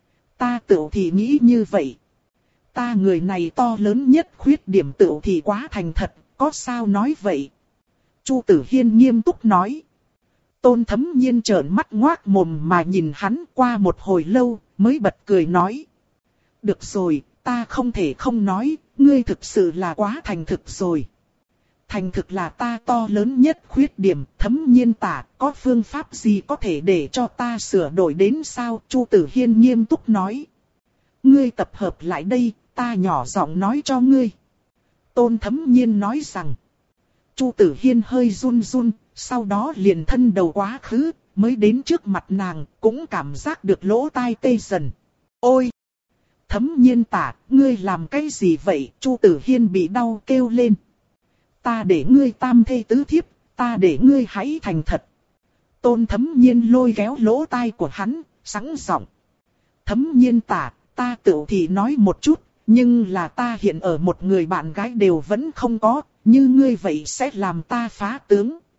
Ta tựu thì nghĩ như vậy. Ta người này to lớn nhất khuyết điểm tựu thì quá thành thật, có sao nói vậy? Chu Tử Hiên nghiêm túc nói. Tôn Thấm Nhiên trợn mắt ngoác mồm mà nhìn hắn, qua một hồi lâu, mới bật cười nói. Được rồi, ta không thể không nói, ngươi thực sự là quá thành thực rồi. Thành thực là ta to lớn nhất khuyết điểm. Thấm Nhiên tả, có phương pháp gì có thể để cho ta sửa đổi đến sao? Chu Tử Hiên nghiêm túc nói. Ngươi tập hợp lại đây, ta nhỏ giọng nói cho ngươi. Tôn Thấm Nhiên nói rằng. Chu Tử Hiên hơi run run, sau đó liền thân đầu quá khứ, mới đến trước mặt nàng, cũng cảm giác được lỗ tai tê dần. Ôi! Thấm Nhiên tả, ngươi làm cái gì vậy? Chu Tử Hiên bị đau kêu lên. Ta để ngươi tam thê tứ thiếp, ta để ngươi hãy thành thật. Tôn Thấm Nhiên lôi kéo lỗ tai của hắn, sẵn giọng. Thấm Nhiên tả, ta tự thì nói một chút, nhưng là ta hiện ở một người bạn gái đều vẫn không có, như ngươi vậy sẽ làm ta phá tướng.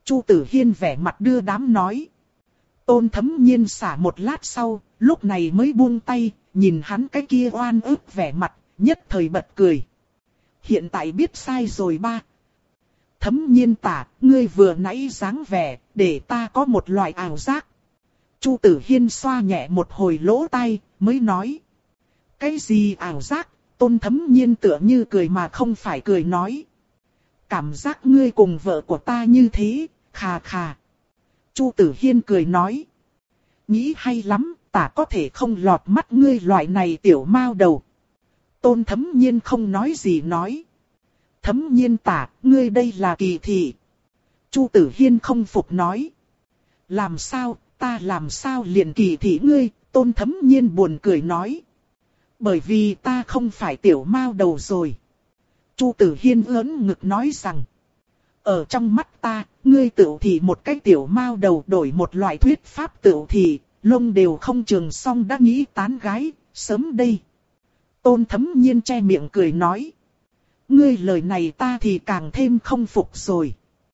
Chu Tử Hiên vẻ mặt đưa đám nói. Tôn Thấm Nhiên xả một lát sau, lúc này mới buông tay, nhìn hắn cái kia oan ức vẻ mặt, nhất thời bật cười. Hiện tại biết sai rồi ba. Thấm Nhiên tả, ngươi vừa nãy dáng vẻ, để ta có một loại ảo giác. Chu Tử Hiên xoa nhẹ một hồi lỗ tai, mới nói. Cái gì ảo giác? Tôn Thấm Nhiên tựa như cười mà không phải cười nói. Cảm giác ngươi cùng vợ của ta như thế, khà khà. Chu Tử Hiên cười nói. Nghĩ hay lắm, ta có thể không lọt mắt ngươi loại này tiểu mao đầu. Tôn Thấm Nhiên không nói gì nói. Thấm Nhiên tả, ngươi đây là kỳ thị. Chu Tử Hiên không phục nói. Làm sao, ta làm sao liền kỳ thị ngươi, Tôn Thấm Nhiên buồn cười nói. Bởi vì ta không phải tiểu mao đầu rồi. Chu Tử Hiên ớn ngực nói rằng. Ở trong mắt ta, ngươi tựu thì một cái tiểu mao đầu đổi một loại thuyết pháp tựu thì, lông đều không trường xong đã nghĩ tán gái, sớm đây. Tôn Thấm Nhiên che miệng cười nói. Ngươi lời này ta thì càng thêm không phục rồi.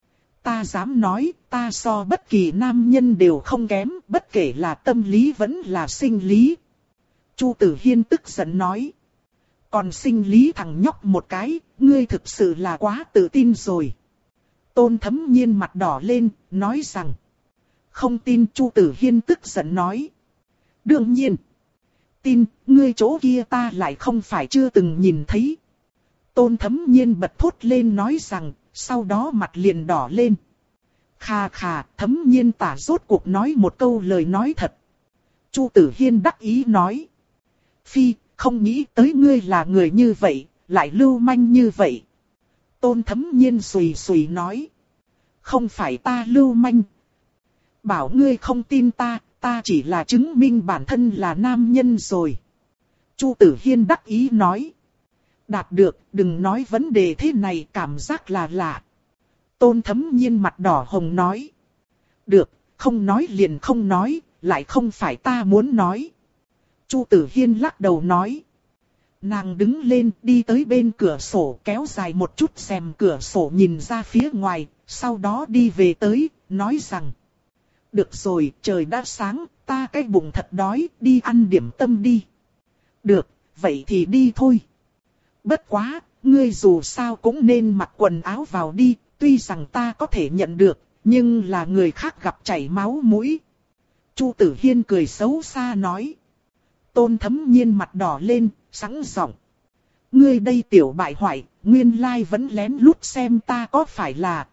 Ta dám nói, ta so bất kỳ nam nhân đều không kém, bất kể là tâm lý vẫn là sinh lý. Chu Tử Hiên tức giận nói. Còn sinh lý thằng nhóc một cái, ngươi thực sự là quá tự tin rồi. Tôn Thấm Nhiên mặt đỏ lên, nói rằng. Không tin. Chu Tử Hiên tức giận nói. Đương nhiên. Tin, ngươi chỗ kia ta lại không phải chưa từng nhìn thấy. Tôn Thấm Nhiên bật thốt lên nói rằng, sau đó mặt liền đỏ lên. Khà khà, Thấm Nhiên tả rốt cuộc nói một câu lời nói thật. Chu Tử Hiên đắc ý nói. Phi, không nghĩ tới ngươi là người như vậy, lại lưu manh như vậy. Tôn Thấm Nhiên sùi sùi nói. Không phải ta lưu manh. Bảo ngươi không tin ta, ta chỉ là chứng minh bản thân là nam nhân rồi. Chu Tử Hiên đắc ý nói. Đạt được, đừng nói vấn đề thế này, cảm giác là lạ. Tôn Thấm Nhiên mặt đỏ hồng nói. Được, không nói liền không nói, lại không phải ta muốn nói. Chu Tử Hiên lắc đầu nói. Nàng đứng lên đi tới bên cửa sổ kéo dài một chút rèm cửa sổ nhìn ra phía ngoài, sau đó đi về tới, nói rằng. Được rồi, trời đã sáng, ta cái bụng thật đói, đi ăn điểm tâm đi. Được, vậy thì đi thôi. Bất quá, ngươi dù sao cũng nên mặc quần áo vào đi, tuy rằng ta có thể nhận được, nhưng là người khác gặp chảy máu mũi. Chu Tử Hiên cười xấu xa nói. Tôn Thấm Nhiên mặt đỏ lên, sẵn giọng. Ngươi đây tiểu bại hoại, nguyên lai vẫn lén lút xem ta có phải là.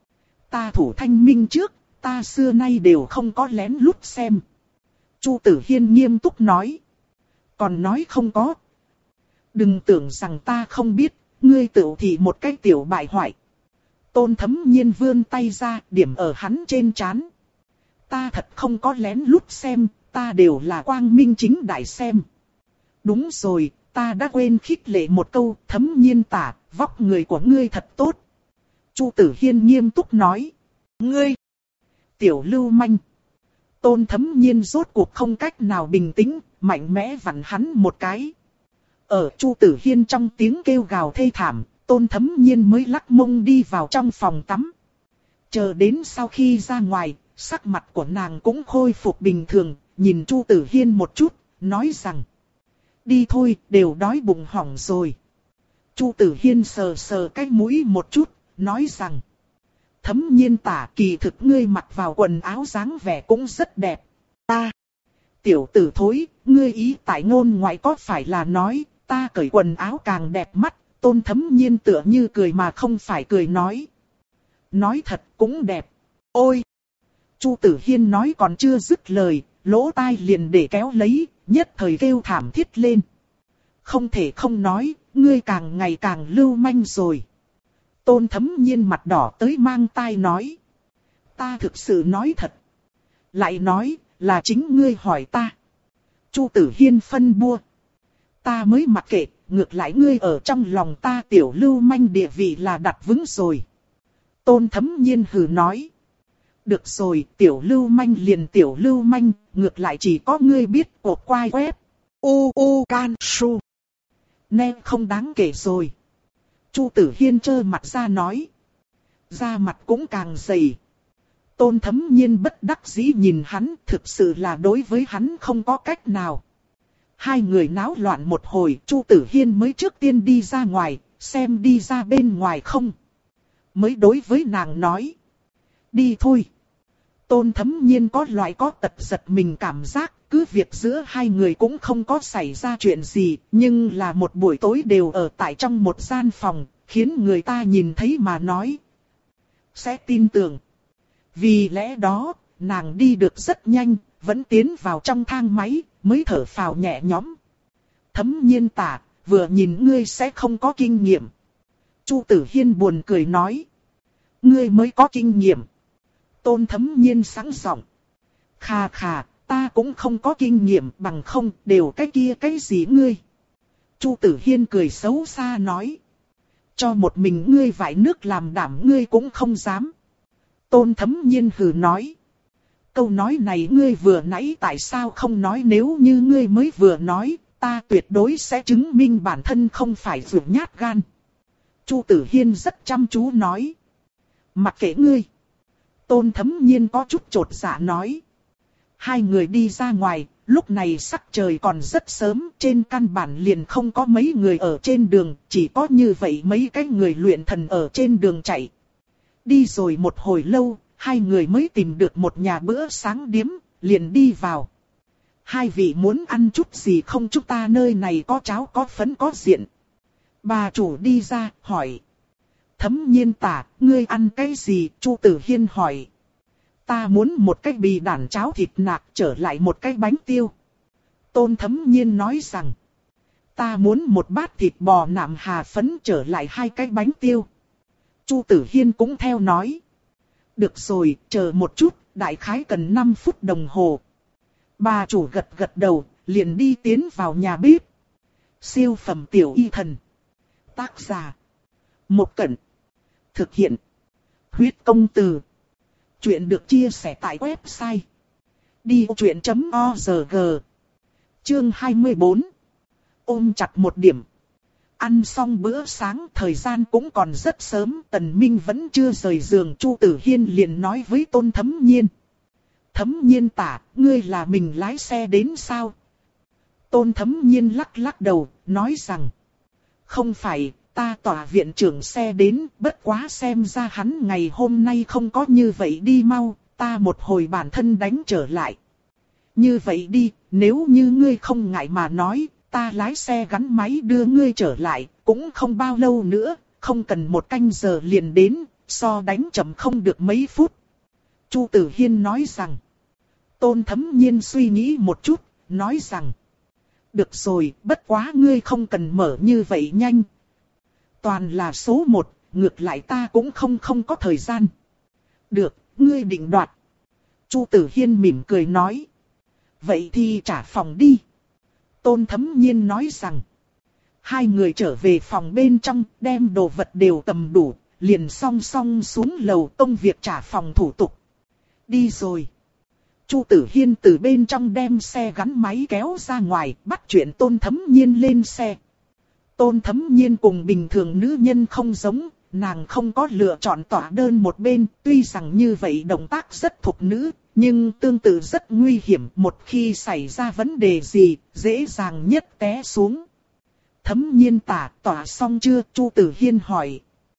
Ta thủ thanh minh trước, ta xưa nay đều không có lén lút xem. Chu Tử Hiên nghiêm túc nói. Còn nói không có. Đừng tưởng rằng ta không biết, ngươi tự thì một cái tiểu bại hoại. Tôn Thấm Nhiên vươn tay ra, điểm ở hắn trên trán. Ta thật không có lén lút xem, ta đều là quang minh chính đại xem. Đúng rồi, ta đã quên khích lệ một câu, Thấm Nhiên tả, vóc người của ngươi thật tốt. Chu Tử Hiên nghiêm túc nói. Ngươi, tiểu lưu manh. Tôn Thấm Nhiên rốt cuộc không cách nào bình tĩnh, mạnh mẽ vặn hắn một cái. Ở Chu Tử Hiên trong tiếng kêu gào thê thảm, Tôn Thấm Nhiên mới lắc mông đi vào trong phòng tắm. Chờ đến sau khi ra ngoài, sắc mặt của nàng cũng khôi phục bình thường, nhìn Chu Tử Hiên một chút, nói rằng. Đi thôi, đều đói bụng hỏng rồi. Chu Tử Hiên sờ sờ cái mũi một chút, nói rằng. Thấm Nhiên tả, kỳ thực ngươi mặc vào quần áo dáng vẻ cũng rất đẹp. Ta, tiểu tử thối, ngươi ý tại ngôn ngoại có phải là nói, ta cởi quần áo càng đẹp mắt. Tôn Thấm Nhiên tựa như cười mà không phải cười nói. Nói thật cũng đẹp. Ôi! Chu Tử Hiên nói còn chưa dứt lời, lỗ tai liền để kéo lấy, nhất thời kêu thảm thiết lên. Không thể không nói, ngươi càng ngày càng lưu manh rồi. Tôn Thấm Nhiên mặt đỏ tới mang tai nói. Ta thực sự nói thật. Lại nói, là chính ngươi hỏi ta. Chu Tử Hiên phân bua. Ta mới mặc kệ, ngược lại ngươi ở trong lòng ta tiểu lưu manh địa vị là đặt vững rồi. Tôn Thấm Nhiên hừ nói. Được rồi, tiểu lưu manh liền tiểu lưu manh, ngược lại chỉ có ngươi biết cột quai web. U U Can Su. Nè không đáng kể rồi. Chu Tử Hiên trơ mặt ra nói. Da mặt cũng càng dày. Tôn Thấm Nhiên bất đắc dĩ nhìn hắn, thực sự là đối với hắn không có cách nào. Hai người náo loạn một hồi, Chu Tử Hiên mới trước tiên đi ra ngoài, xem đi ra bên ngoài không. Mới đối với nàng nói. Đi thôi. Tôn Thấm Nhiên có loại có tật giật mình cảm giác, cứ việc giữa hai người cũng không có xảy ra chuyện gì, nhưng là một buổi tối đều ở tại trong một gian phòng, khiến người ta nhìn thấy mà nói. Sẽ tin tưởng. Vì lẽ đó, nàng đi được rất nhanh, vẫn tiến vào trong thang máy, mới thở phào nhẹ nhõm. Thấm Nhiên tả, vừa nhìn ngươi sẽ không có kinh nghiệm. Chu Tử Hiên buồn cười nói. Ngươi mới có kinh nghiệm. Tôn Thấm Nhiên sẵn giọng. Khà khà, ta cũng không có kinh nghiệm, bằng không đều cái kia cái gì ngươi. Chu Tử Hiên cười xấu xa nói. Cho một mình ngươi vải nước làm đảm ngươi cũng không dám. Tôn Thấm Nhiên hừ nói. Câu nói này ngươi vừa nãy tại sao không nói, nếu như ngươi mới vừa nói, ta tuyệt đối sẽ chứng minh bản thân không phải ruột nhát gan. Chu Tử Hiên rất chăm chú nói. Mặc kệ ngươi. Tôn Thấm Nhiên có chút chột dạ nói. Hai người đi ra ngoài, lúc này sắc trời còn rất sớm, trên căn bản liền không có mấy người ở trên đường, chỉ có như vậy mấy cái người luyện thần ở trên đường chạy. Đi rồi một hồi lâu, hai người mới tìm được một nhà bữa sáng điếm, liền đi vào. Hai vị muốn ăn chút gì không, chúng ta nơi này có cháo có phấn có diện. Bà chủ đi ra, hỏi. Thấm Nhiên tả, ngươi ăn cái gì? Chu Tử Hiên hỏi. Ta muốn một cái bì đản cháo thịt nạc trở lại một cái bánh tiêu. Tôn Thấm Nhiên nói rằng. Ta muốn một bát thịt bò nạm hà phấn trở lại hai cái bánh tiêu. Chu Tử Hiên cũng theo nói. Được rồi, chờ một chút, đại khái cần năm phút đồng hồ. Bà chủ gật gật đầu, liền đi tiến vào nhà bếp. Siêu phẩm tiểu y thần. Tác giả. Một Cẩn. Thực hiện. Huyết công từ. Chuyện được chia sẻ tại website. đi ô chuyện chấm o rờ giê. Chương hai mươi bốn. Ôm chặt một điểm. Ăn xong bữa sáng, thời gian cũng còn rất sớm, Tần Minh vẫn chưa rời giường. Chu Tử Hiên liền nói với Tôn Thấm Nhiên. Thấm Nhiên tả, ngươi là mình lái xe đến sao? Tôn Thấm Nhiên lắc lắc đầu, nói rằng. Không phải, ta tỏa viện trưởng xe đến, bất quá xem ra hắn ngày hôm nay không có như vậy đi mau, ta một hồi bản thân đánh trở lại. Như vậy đi, nếu như ngươi không ngại mà nói, ta lái xe gắn máy đưa ngươi trở lại, cũng không bao lâu nữa, không cần một canh giờ liền đến, so đánh chậm không được mấy phút. Chu Tử Hiên nói rằng. Tôn Thấm Nhiên suy nghĩ một chút, nói rằng. Được rồi, bất quá ngươi không cần mở như vậy nhanh. Toàn là số một, ngược lại ta cũng không không có thời gian. Được, ngươi định đoạt. Chu Tử Hiên mỉm cười nói. Vậy thì trả phòng đi. Tôn Thấm Nhiên nói rằng. Hai người trở về phòng bên trong, đem đồ vật đều tầm đủ, liền song song xuống lầu công việc trả phòng thủ tục. Đi rồi. Chu Tử Hiên từ bên trong đem xe gắn máy kéo ra ngoài, bắt chuyện Tôn Thấm Nhiên lên xe. Tôn Thấm Nhiên cùng bình thường nữ nhân không giống, nàng không có lựa chọn tỏa đơn một bên, tuy rằng như vậy động tác rất thục nữ, nhưng tương tự rất nguy hiểm, một khi xảy ra vấn đề gì, dễ dàng nhất té xuống. Thấm Nhiên tả, tỏa xong chưa? Chu Tử Hiên hỏi.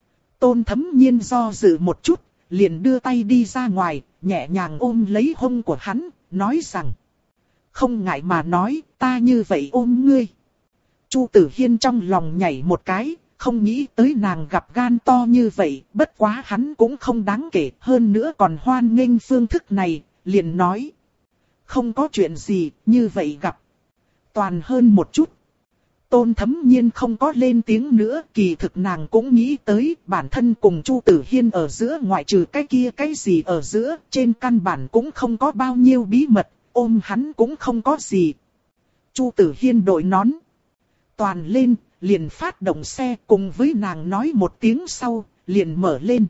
Tôn Thấm Nhiên do dự một chút, liền đưa tay đi ra ngoài, nhẹ nhàng ôm lấy hông của hắn, nói rằng. Không ngại mà nói, ta như vậy ôm ngươi. Chu Tử Hiên trong lòng nhảy một cái, không nghĩ tới nàng gặp gan to như vậy, bất quá hắn cũng không đáng kể, hơn nữa còn hoan nghênh phương thức này, liền nói. Không có chuyện gì, như vậy gặp. Toàn hơn một chút. Tôn Thấm Nhiên không có lên tiếng nữa, kỳ thực nàng cũng nghĩ tới bản thân cùng Chu Tử Hiên ở giữa, ngoại trừ cái kia cái gì ở giữa, trên căn bản cũng không có bao nhiêu bí mật, ôm hắn cũng không có gì. Chu Tử Hiên đội nón. Toàn lên, liền phát động xe cùng với nàng nói một tiếng sau, liền mở lên.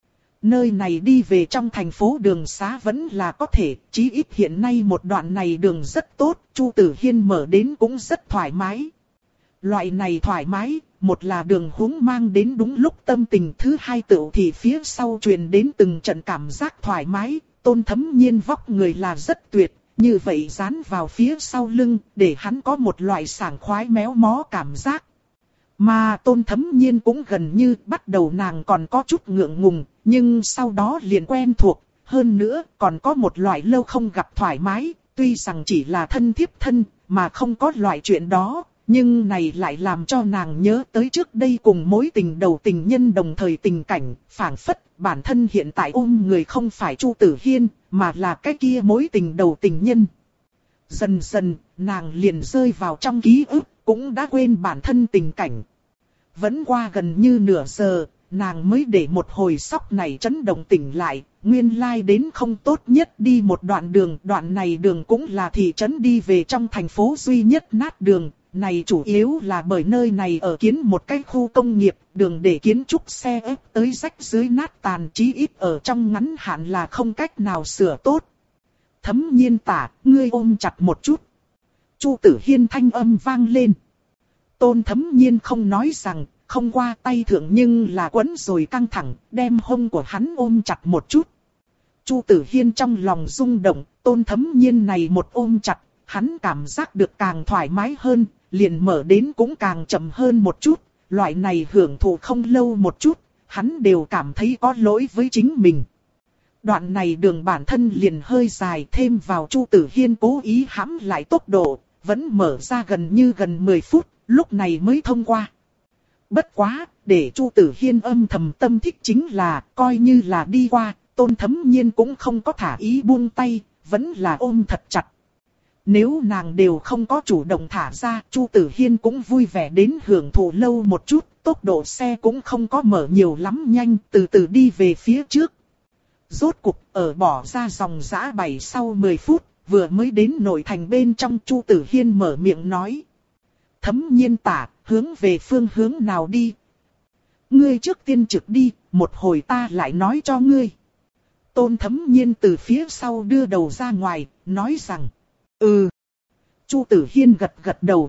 Nơi này đi về trong thành phố đường xá vẫn là có thể, chí ít hiện nay một đoạn này đường rất tốt, Chu Tử Hiên mở đến cũng rất thoải mái. Loại này thoải mái, một là đường huống mang đến đúng lúc tâm tình, thứ hai tựu thì phía sau truyền đến từng trận cảm giác thoải mái. Tôn Thấm Nhiên vóc người là rất tuyệt, như vậy dán vào phía sau lưng, để hắn có một loại sảng khoái méo mó cảm giác. Mà Tôn Thấm Nhiên cũng gần như bắt đầu nàng còn có chút ngượng ngùng, nhưng sau đó liền quen thuộc, hơn nữa còn có một loại lâu không gặp thoải mái, tuy rằng chỉ là thân thiếp thân, mà không có loại chuyện đó. Nhưng này lại làm cho nàng nhớ tới trước đây cùng mối tình đầu tình nhân đồng thời tình cảnh, phảng phất bản thân hiện tại ôm người không phải Chu Tử Hiên, mà là cái kia mối tình đầu tình nhân. Dần dần, nàng liền rơi vào trong ký ức, cũng đã quên bản thân tình cảnh. Vẫn qua gần như nửa giờ, nàng mới để một hồi sóc này chấn động tỉnh lại, nguyên lai đến không tốt nhất đi một đoạn đường, đoạn này đường cũng là thị trấn đi về trong thành phố duy nhất nát đường. Này chủ yếu là bởi nơi này ở kiến một cái khu công nghiệp, đường để kiến trúc xe ép tới rách dưới nát tàn, chí ít ở trong ngắn hạn là không cách nào sửa tốt. Thấm Nhiên tả, ngươi ôm chặt một chút. Chu Tử Hiên thanh âm vang lên. Tôn Thấm Nhiên không nói rằng, không qua tay thượng nhưng là quấn rồi căng thẳng, đem hông của hắn ôm chặt một chút. Chu Tử Hiên trong lòng rung động, Tôn Thấm Nhiên này một ôm chặt, hắn cảm giác được càng thoải mái hơn, liền mở đến cũng càng chậm hơn một chút, loại này hưởng thụ không lâu một chút, hắn đều cảm thấy có lỗi với chính mình. Đoạn này đường bản thân liền hơi dài, thêm vào Chu Tử Hiên cố ý hãm lại tốc độ, vẫn mở ra gần như gần mười phút, lúc này mới thông qua. Bất quá, để Chu Tử Hiên âm thầm tâm thích chính là, coi như là đi qua, Tôn Thấm Nhiên cũng không có thả ý buông tay, vẫn là ôm thật chặt. Nếu nàng đều không có chủ động thả ra, Chu Tử Hiên cũng vui vẻ đến hưởng thụ lâu một chút, tốc độ xe cũng không có mở nhiều lắm, nhanh, từ từ đi về phía trước. Rốt cục, ở bỏ ra dòng dã bảy sau mười phút, vừa mới đến nội thành bên trong, Chu Tử Hiên mở miệng nói. Thấm Nhiên tả, hướng về phương hướng nào đi? Ngươi trước tiên trực đi, một hồi ta lại nói cho ngươi. Tôn Thấm Nhiên từ phía sau đưa đầu ra ngoài, nói rằng. Ừ. Chu Tử Hiên gật gật đầu.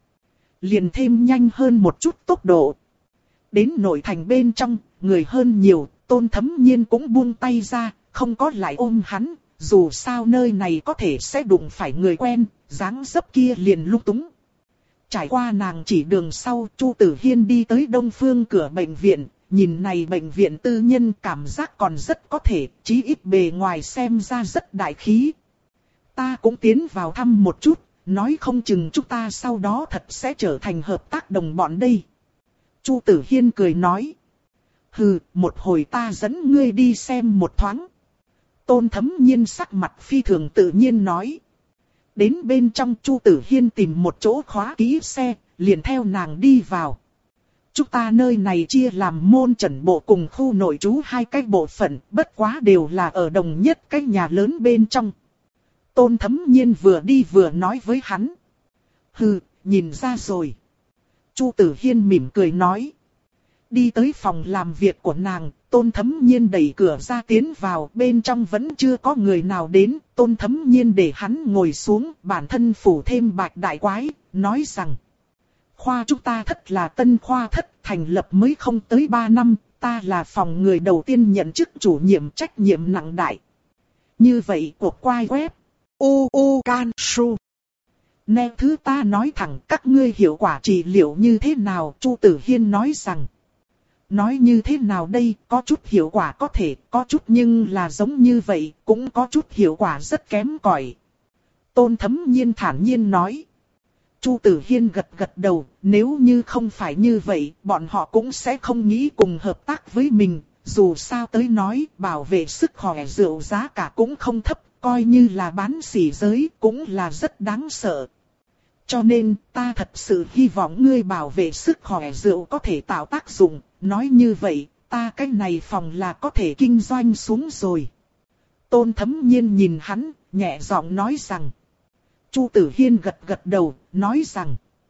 Liền thêm nhanh hơn một chút tốc độ. Đến nội thành bên trong, người hơn nhiều, Tôn Thấm Nhiên cũng buông tay ra, không có lại ôm hắn. Dù sao nơi này có thể sẽ đụng phải người quen, dáng dấp kia liền lung túng. Trải qua nàng chỉ đường sau, Chu Tử Hiên đi tới Đông Phương cửa bệnh viện. Nhìn này bệnh viện tư nhân cảm giác còn rất có thể, chí ít bề ngoài xem ra rất đại khí. Ta cũng tiến vào thăm một chút, nói không chừng chúng ta sau đó thật sẽ trở thành hợp tác đồng bọn đây. Chu Tử Hiên cười nói. Hừ, một hồi ta dẫn ngươi đi xem một thoáng. Tôn Thấm Nhiên sắc mặt phi thường tự nhiên nói. Đến bên trong, Chu Tử Hiên tìm một chỗ khóa kỹ xe, liền theo nàng đi vào. Chúng ta nơi này chia làm môn诊bộ cùng khu nội trú hai cái bộ phận, bất quá đều là ở đồng nhất cái nhà lớn bên trong. Tôn Thấm Nhiên vừa đi vừa nói với hắn. Hừ, nhìn ra rồi. Chu Tử Hiên mỉm cười nói. Đi tới phòng làm việc của nàng, Tôn Thấm Nhiên đẩy cửa ra tiến vào, bên trong vẫn chưa có người nào đến. Tôn Thấm Nhiên để hắn ngồi xuống, bản thân phủ thêm bạch đại quái, nói rằng. Khoa chúng ta thất là tân khoa thất, thành lập mới không tới ba năm, ta là phòng người đầu tiên nhận chức chủ nhiệm, trách nhiệm nặng đại. Như vậy cuộc quay web u u can su. Nè thứ ta nói thẳng, các ngươi hiệu quả trị liệu như thế nào? Chu Tử Hiên nói rằng. Nói như thế nào đây, có chút hiệu quả có thể, có chút nhưng là giống như vậy, cũng có chút hiệu quả rất kém cỏi. Tôn Thấm Nhiên thản nhiên nói. Chu Tử Hiên gật gật đầu, nếu như không phải như vậy, bọn họ cũng sẽ không nghĩ cùng hợp tác với mình. Dù sao tới nói, bảo vệ sức khỏe rượu giá cả cũng không thấp, coi như là bán xỉ giới cũng là rất đáng sợ. Cho nên, ta thật sự hy vọng ngươi bảo vệ sức khỏe rượu có thể tạo tác dụng, nói như vậy, ta cái này phòng là có thể kinh doanh xuống rồi. Tôn Thấm Nhiên nhìn hắn, nhẹ giọng nói rằng. Chu Tử Hiên gật gật đầu, nói rằng.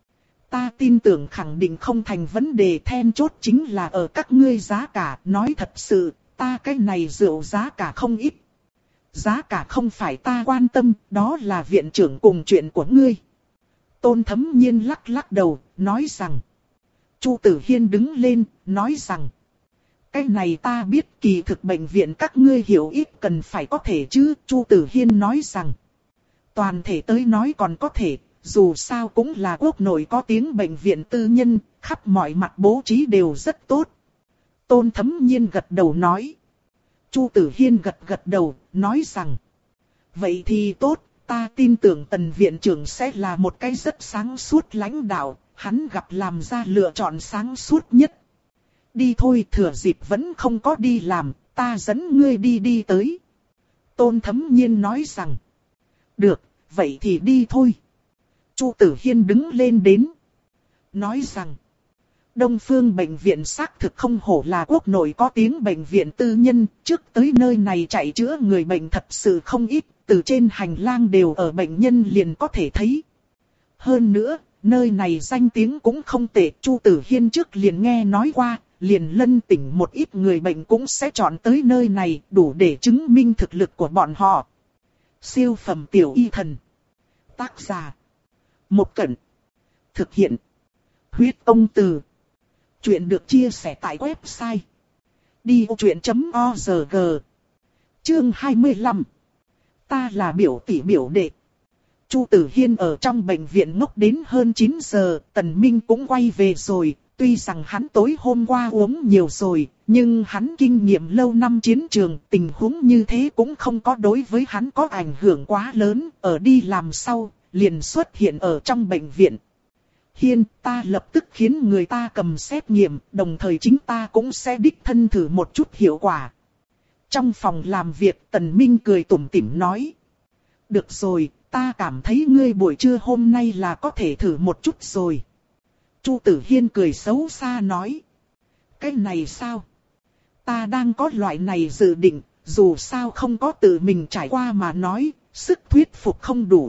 Ta tin tưởng khẳng định không thành vấn đề, then chốt chính là ở các ngươi giá cả, nói thật sự, ta cái này rượu giá cả không ít. Giá cả không phải ta quan tâm, đó là viện trưởng cùng chuyện của ngươi. Tôn Thấm Nhiên lắc lắc đầu, nói rằng. Chu Tử Hiên đứng lên, nói rằng. Cái này ta biết, kỳ thực bệnh viện các ngươi hiểu ít cần phải có thể chứ. Chu Tử Hiên nói rằng. Toàn thể tới nói còn có thể, dù sao cũng là quốc nội có tiếng bệnh viện tư nhân, khắp mọi mặt bố trí đều rất tốt. Tôn Thấm Nhiên gật đầu nói. Chu Tử Hiên gật gật đầu, nói rằng. Vậy thì tốt, ta tin tưởng Tần viện trưởng sẽ là một cái rất sáng suốt lãnh đạo, hắn gặp làm ra lựa chọn sáng suốt nhất. Đi thôi, thừa dịp vẫn không có đi làm, ta dẫn ngươi đi đi tới. Tôn Thấm Nhiên nói rằng. Được, vậy thì đi thôi. Chu Tử Hiên đứng lên đến. Nói rằng. Đông Phương Bệnh viện xác thực không hổ là quốc nội có tiếng bệnh viện tư nhân. Trước tới nơi này chạy chữa người bệnh thật sự không ít. Từ trên hành lang đều ở bệnh nhân liền có thể thấy. Hơn nữa, nơi này danh tiếng cũng không tệ. Chu Tử Hiên trước liền nghe nói qua. Liền lân tỉnh một ít người bệnh cũng sẽ chọn tới nơi này. Đủ để chứng minh thực lực của bọn họ. Siêu phẩm tiểu y thần. Tác giả. Một Cẩn. Thực hiện. Huyết Công Từ. Chuyện được chia sẻ tại website. đi ô chuyện chấm org. Chương hai mươi lăm. Ta là biểu tỷ biểu đệ. Chu Tử Hiên ở trong bệnh viện ngốc đến hơn chín giờ. Tần Minh cũng quay về rồi. Tuy rằng hắn tối hôm qua uống nhiều rồi, nhưng hắn kinh nghiệm lâu năm chiến trường, tình huống như thế cũng không có đối với hắn có ảnh hưởng quá lớn. Ở đi làm sau, liền xuất hiện ở trong bệnh viện. Hiên, ta lập tức khiến người ta cầm xét nghiệm, đồng thời chính ta cũng sẽ đích thân thử một chút hiệu quả. Trong phòng làm việc, Tần Minh cười tủm tỉm nói. Được rồi, ta cảm thấy ngươi buổi trưa hôm nay là có thể thử một chút rồi. Chu Tử Hiên cười xấu xa nói. Cái này sao? Ta đang có loại này dự định, dù sao không có tự mình trải qua mà nói, sức thuyết phục không đủ.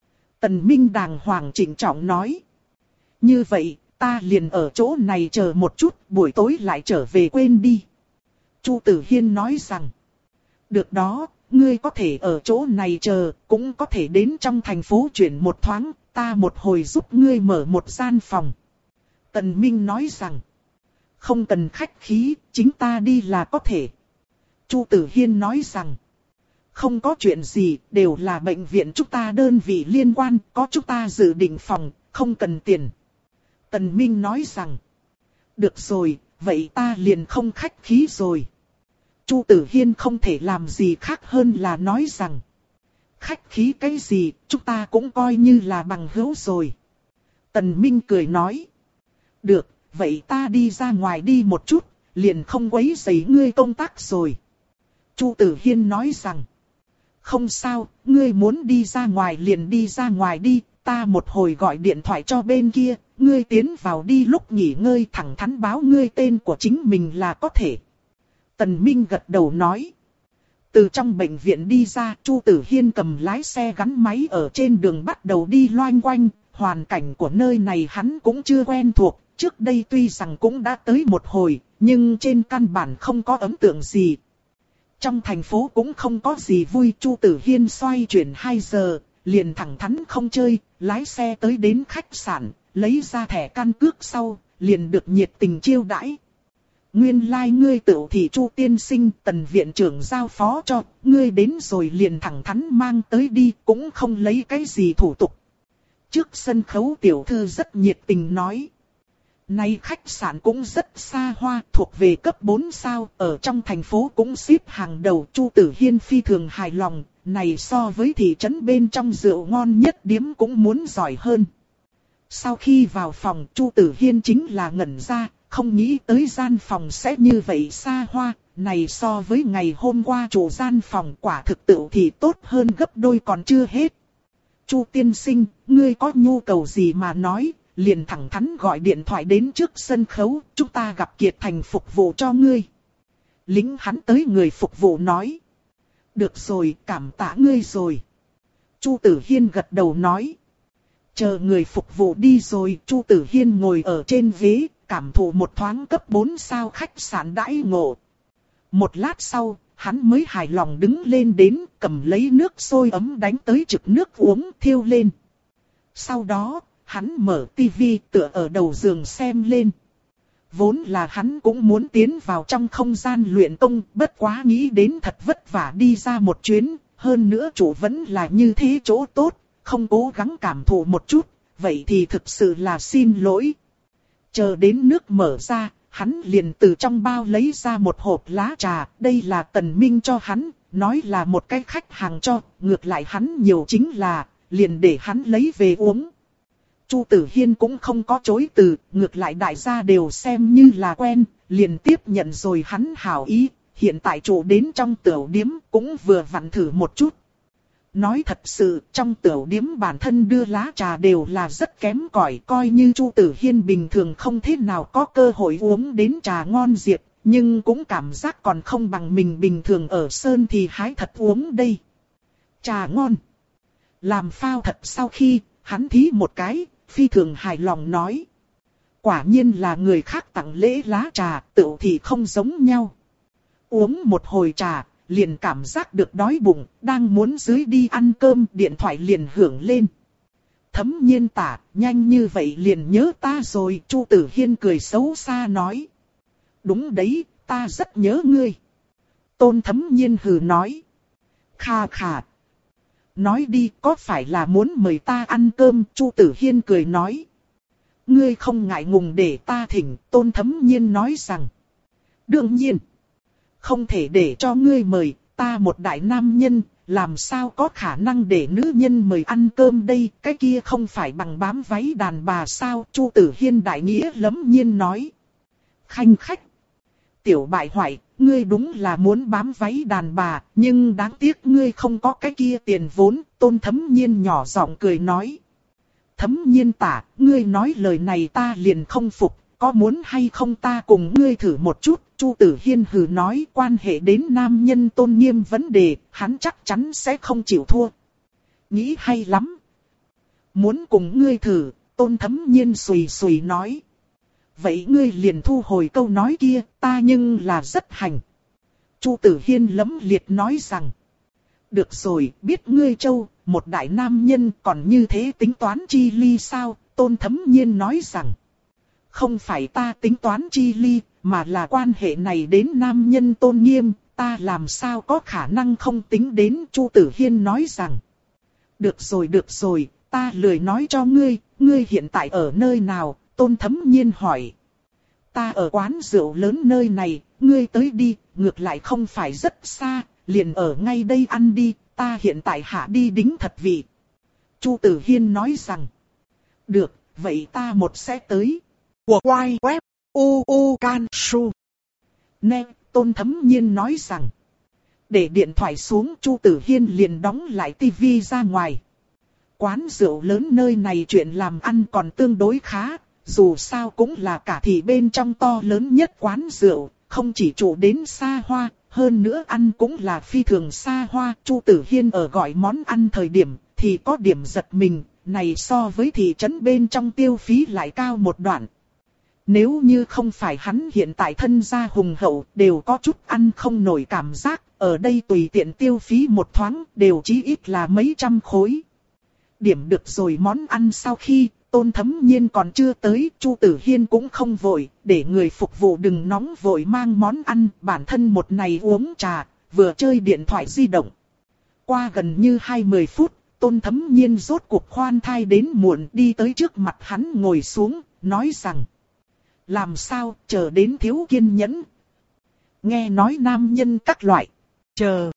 Tần Minh đàng hoàng chỉnh trọng nói. Như vậy, ta liền ở chỗ này chờ một chút, buổi tối lại trở về quên đi. Chu Tử Hiên nói rằng. Được đó, ngươi có thể ở chỗ này chờ, cũng có thể đến trong thành phố chuyển một thoáng, ta một hồi giúp ngươi mở một gian phòng. Tần Minh nói rằng. Không cần khách khí, chính ta đi là có thể. Chu Tử Hiên nói rằng. Không có chuyện gì, đều là bệnh viện chúng ta đơn vị liên quan, có chúng ta dự định phòng, không cần tiền. Tần Minh nói rằng. Được rồi, vậy ta liền không khách khí rồi. Chu Tử Hiên không thể làm gì khác hơn là nói rằng. Khách khí cái gì, chúng ta cũng coi như là bằng hữu rồi. Tần Minh cười nói. Được, vậy ta đi ra ngoài đi một chút, liền không quấy rầy ngươi công tác rồi. Chu Tử Hiên nói rằng. Không sao, ngươi muốn đi ra ngoài liền đi ra ngoài đi, ta một hồi gọi điện thoại cho bên kia, ngươi tiến vào đi lúc nghỉ ngơi thẳng thắn báo ngươi tên của chính mình là có thể. Tần Minh gật đầu nói. Từ trong bệnh viện đi ra, Chu Tử Hiên cầm lái xe gắn máy ở trên đường bắt đầu đi loanh quanh, hoàn cảnh của nơi này hắn cũng chưa quen thuộc, trước đây tuy rằng cũng đã tới một hồi, nhưng trên căn bản không có ấn tượng gì. Trong thành phố cũng không có gì vui, Chu Tử Hiên xoay chuyển hai giờ, liền thẳng thắn không chơi, lái xe tới đến khách sạn, lấy ra thẻ căn cước sau, liền được nhiệt tình chiêu đãi. Nguyên lai like ngươi tự thị Chu tiên sinh, Tần viện trưởng giao phó cho, ngươi đến rồi liền thẳng thắn mang tới đi, cũng không lấy cái gì thủ tục. Trước sân khấu tiểu thư rất nhiệt tình nói. Nay khách sạn cũng rất xa hoa, thuộc về cấp bốn sao, ở trong thành phố cũng xếp hàng đầu. Chu Tử Hiên phi thường hài lòng, này so với thị trấn bên trong rượu ngon nhất điếm cũng muốn giỏi hơn. Sau khi vào phòng, Chu Tử Hiên chính là ngẩn ra, không nghĩ tới gian phòng sẽ như vậy xa hoa, này so với ngày hôm qua chủ gian phòng quả thực tự thì tốt hơn gấp đôi còn chưa hết. Chu tiên sinh, ngươi có nhu cầu gì mà nói, liền thẳng thắn gọi điện thoại đến trước sân khấu, chúng ta gặp Kiệt Thành phục vụ cho ngươi. Lính hắn tới người phục vụ nói. Được rồi, cảm tạ ngươi rồi. Chu Tử Hiên gật đầu nói. Chờ người phục vụ đi rồi, Chu Tử Hiên ngồi ở trên ghế, cảm thụ một thoáng cấp bốn sao khách sạn đãi ngộ. Một lát sau, hắn mới hài lòng đứng lên đến, cầm lấy nước sôi ấm đánh tới trực nước uống thiêu lên. Sau đó, hắn mở tivi tựa ở đầu giường xem lên. vốn là hắn cũng muốn tiến vào trong không gian luyện công, bất quá nghĩ đến thật vất vả đi ra một chuyến, hơn nữa chủ vẫn là như thế chỗ tốt, không cố gắng cảm thụ một chút, vậy thì thực sự là xin lỗi. Chờ đến nước mở ra, hắn liền từ trong bao lấy ra một hộp lá trà, đây là Tần Minh cho hắn, nói là một cái khách hàng cho, ngược lại hắn nhiều chính là, liền để hắn lấy về uống. Chu Tử Hiên cũng không có chối từ, ngược lại đại gia đều xem như là quen, liền tiếp nhận rồi hắn hảo ý, hiện tại chủ đến trong tiểu điếm cũng vừa vặn thử một chút. Nói thật sự, trong tiểu điếm bản thân đưa lá trà đều là rất kém cỏi, coi như Chu Tử Hiên bình thường không thế nào có cơ hội uống đến trà ngon diệp, nhưng cũng cảm giác còn không bằng mình bình thường ở sơn thì hái thật uống đây. Trà ngon. Làm phao thật sau khi, hắn thí một cái, phi thường hài lòng nói. Quả nhiên là người khác tặng lễ lá trà, tựu thì không giống nhau. Uống một hồi trà, liền cảm giác được đói bụng, đang muốn dưới đi ăn cơm, điện thoại liền hưởng lên. Thấm Nhiên tả, nhanh như vậy liền nhớ ta rồi, Chu Tử Hiên cười xấu xa nói. Đúng đấy, ta rất nhớ ngươi. Tôn Thấm Nhiên hừ nói. Kha khà. Nói đi, có phải là muốn mời ta ăn cơm, Chu Tử Hiên cười nói. Ngươi không ngại ngùng để ta thỉnh, Tôn Thấm Nhiên nói rằng. Đương nhiên. Không thể để cho ngươi mời, ta một đại nam nhân, làm sao có khả năng để nữ nhân mời ăn cơm đây, cái kia không phải bằng bám váy đàn bà sao, Chu Tử Hiên đại nghĩa lẫm nhiên nói. Khanh khách. Tiểu bại hoại, ngươi đúng là muốn bám váy đàn bà, nhưng đáng tiếc ngươi không có cái kia tiền vốn, Tôn Thấm Nhiên nhỏ giọng cười nói. Thấm Nhiên tả, ngươi nói lời này ta liền không phục, có muốn hay không ta cùng ngươi thử một chút, Chu Tử Hiên hừ nói quan hệ đến nam nhân tôn nghiêm vấn đề, hắn chắc chắn sẽ không chịu thua. Nghĩ hay lắm. Muốn cùng ngươi thử, Tôn Thấm Nhiên sùi sùi nói. Vậy ngươi liền thu hồi câu nói kia, ta nhưng là rất hành. Chu Tử Hiên lẫm liệt nói rằng. Được rồi, biết ngươi châu, một đại nam nhân còn như thế tính toán chi ly sao, Tôn Thấm Nhiên nói rằng. Không phải ta tính toán chi ly, mà là quan hệ này đến nam nhân tôn nghiêm, ta làm sao có khả năng không tính đến, Chu Tử Hiên nói rằng. Được rồi được rồi, ta lười nói cho ngươi, ngươi hiện tại ở nơi nào, Tôn Thấm Nhiên hỏi. Ta ở quán rượu lớn nơi này, ngươi tới đi, ngược lại không phải rất xa, liền ở ngay đây ăn đi, ta hiện tại hạ đi đính thật vị. Chu Tử Hiên nói rằng. Được, vậy ta một sẽ tới. Của quay web u u can su. Nè, Tôn Thấm Nhiên nói rằng. Để điện thoại xuống, Chu Tử Hiên liền đóng lại tivi ra ngoài. Quán rượu lớn nơi này chuyện làm ăn còn tương đối khá, dù sao cũng là cả thị bên trong to lớn nhất quán rượu, không chỉ chủ đến xa hoa, hơn nữa ăn cũng là phi thường xa hoa. Chu Tử Hiên ở gọi món ăn thời điểm thì có điểm giật mình, này so với thị trấn bên trong tiêu phí lại cao một đoạn. Nếu như không phải hắn hiện tại thân gia hùng hậu, đều có chút ăn không nổi cảm giác, ở đây tùy tiện tiêu phí một thoáng, đều chí ít là mấy trăm khối. Điểm được rồi món ăn sau khi, Tôn Thấm Nhiên còn chưa tới, Chu Tử Hiên cũng không vội, để người phục vụ đừng nóng vội mang món ăn, bản thân một này uống trà, vừa chơi điện thoại di động. Qua gần như hai mươi phút, Tôn Thấm Nhiên rốt cuộc khoan thai đến muộn đi tới trước mặt hắn ngồi xuống, nói rằng. Làm sao, chờ đến thiếu kiên nhẫn. Nghe nói nam nhân các loại. Chờ.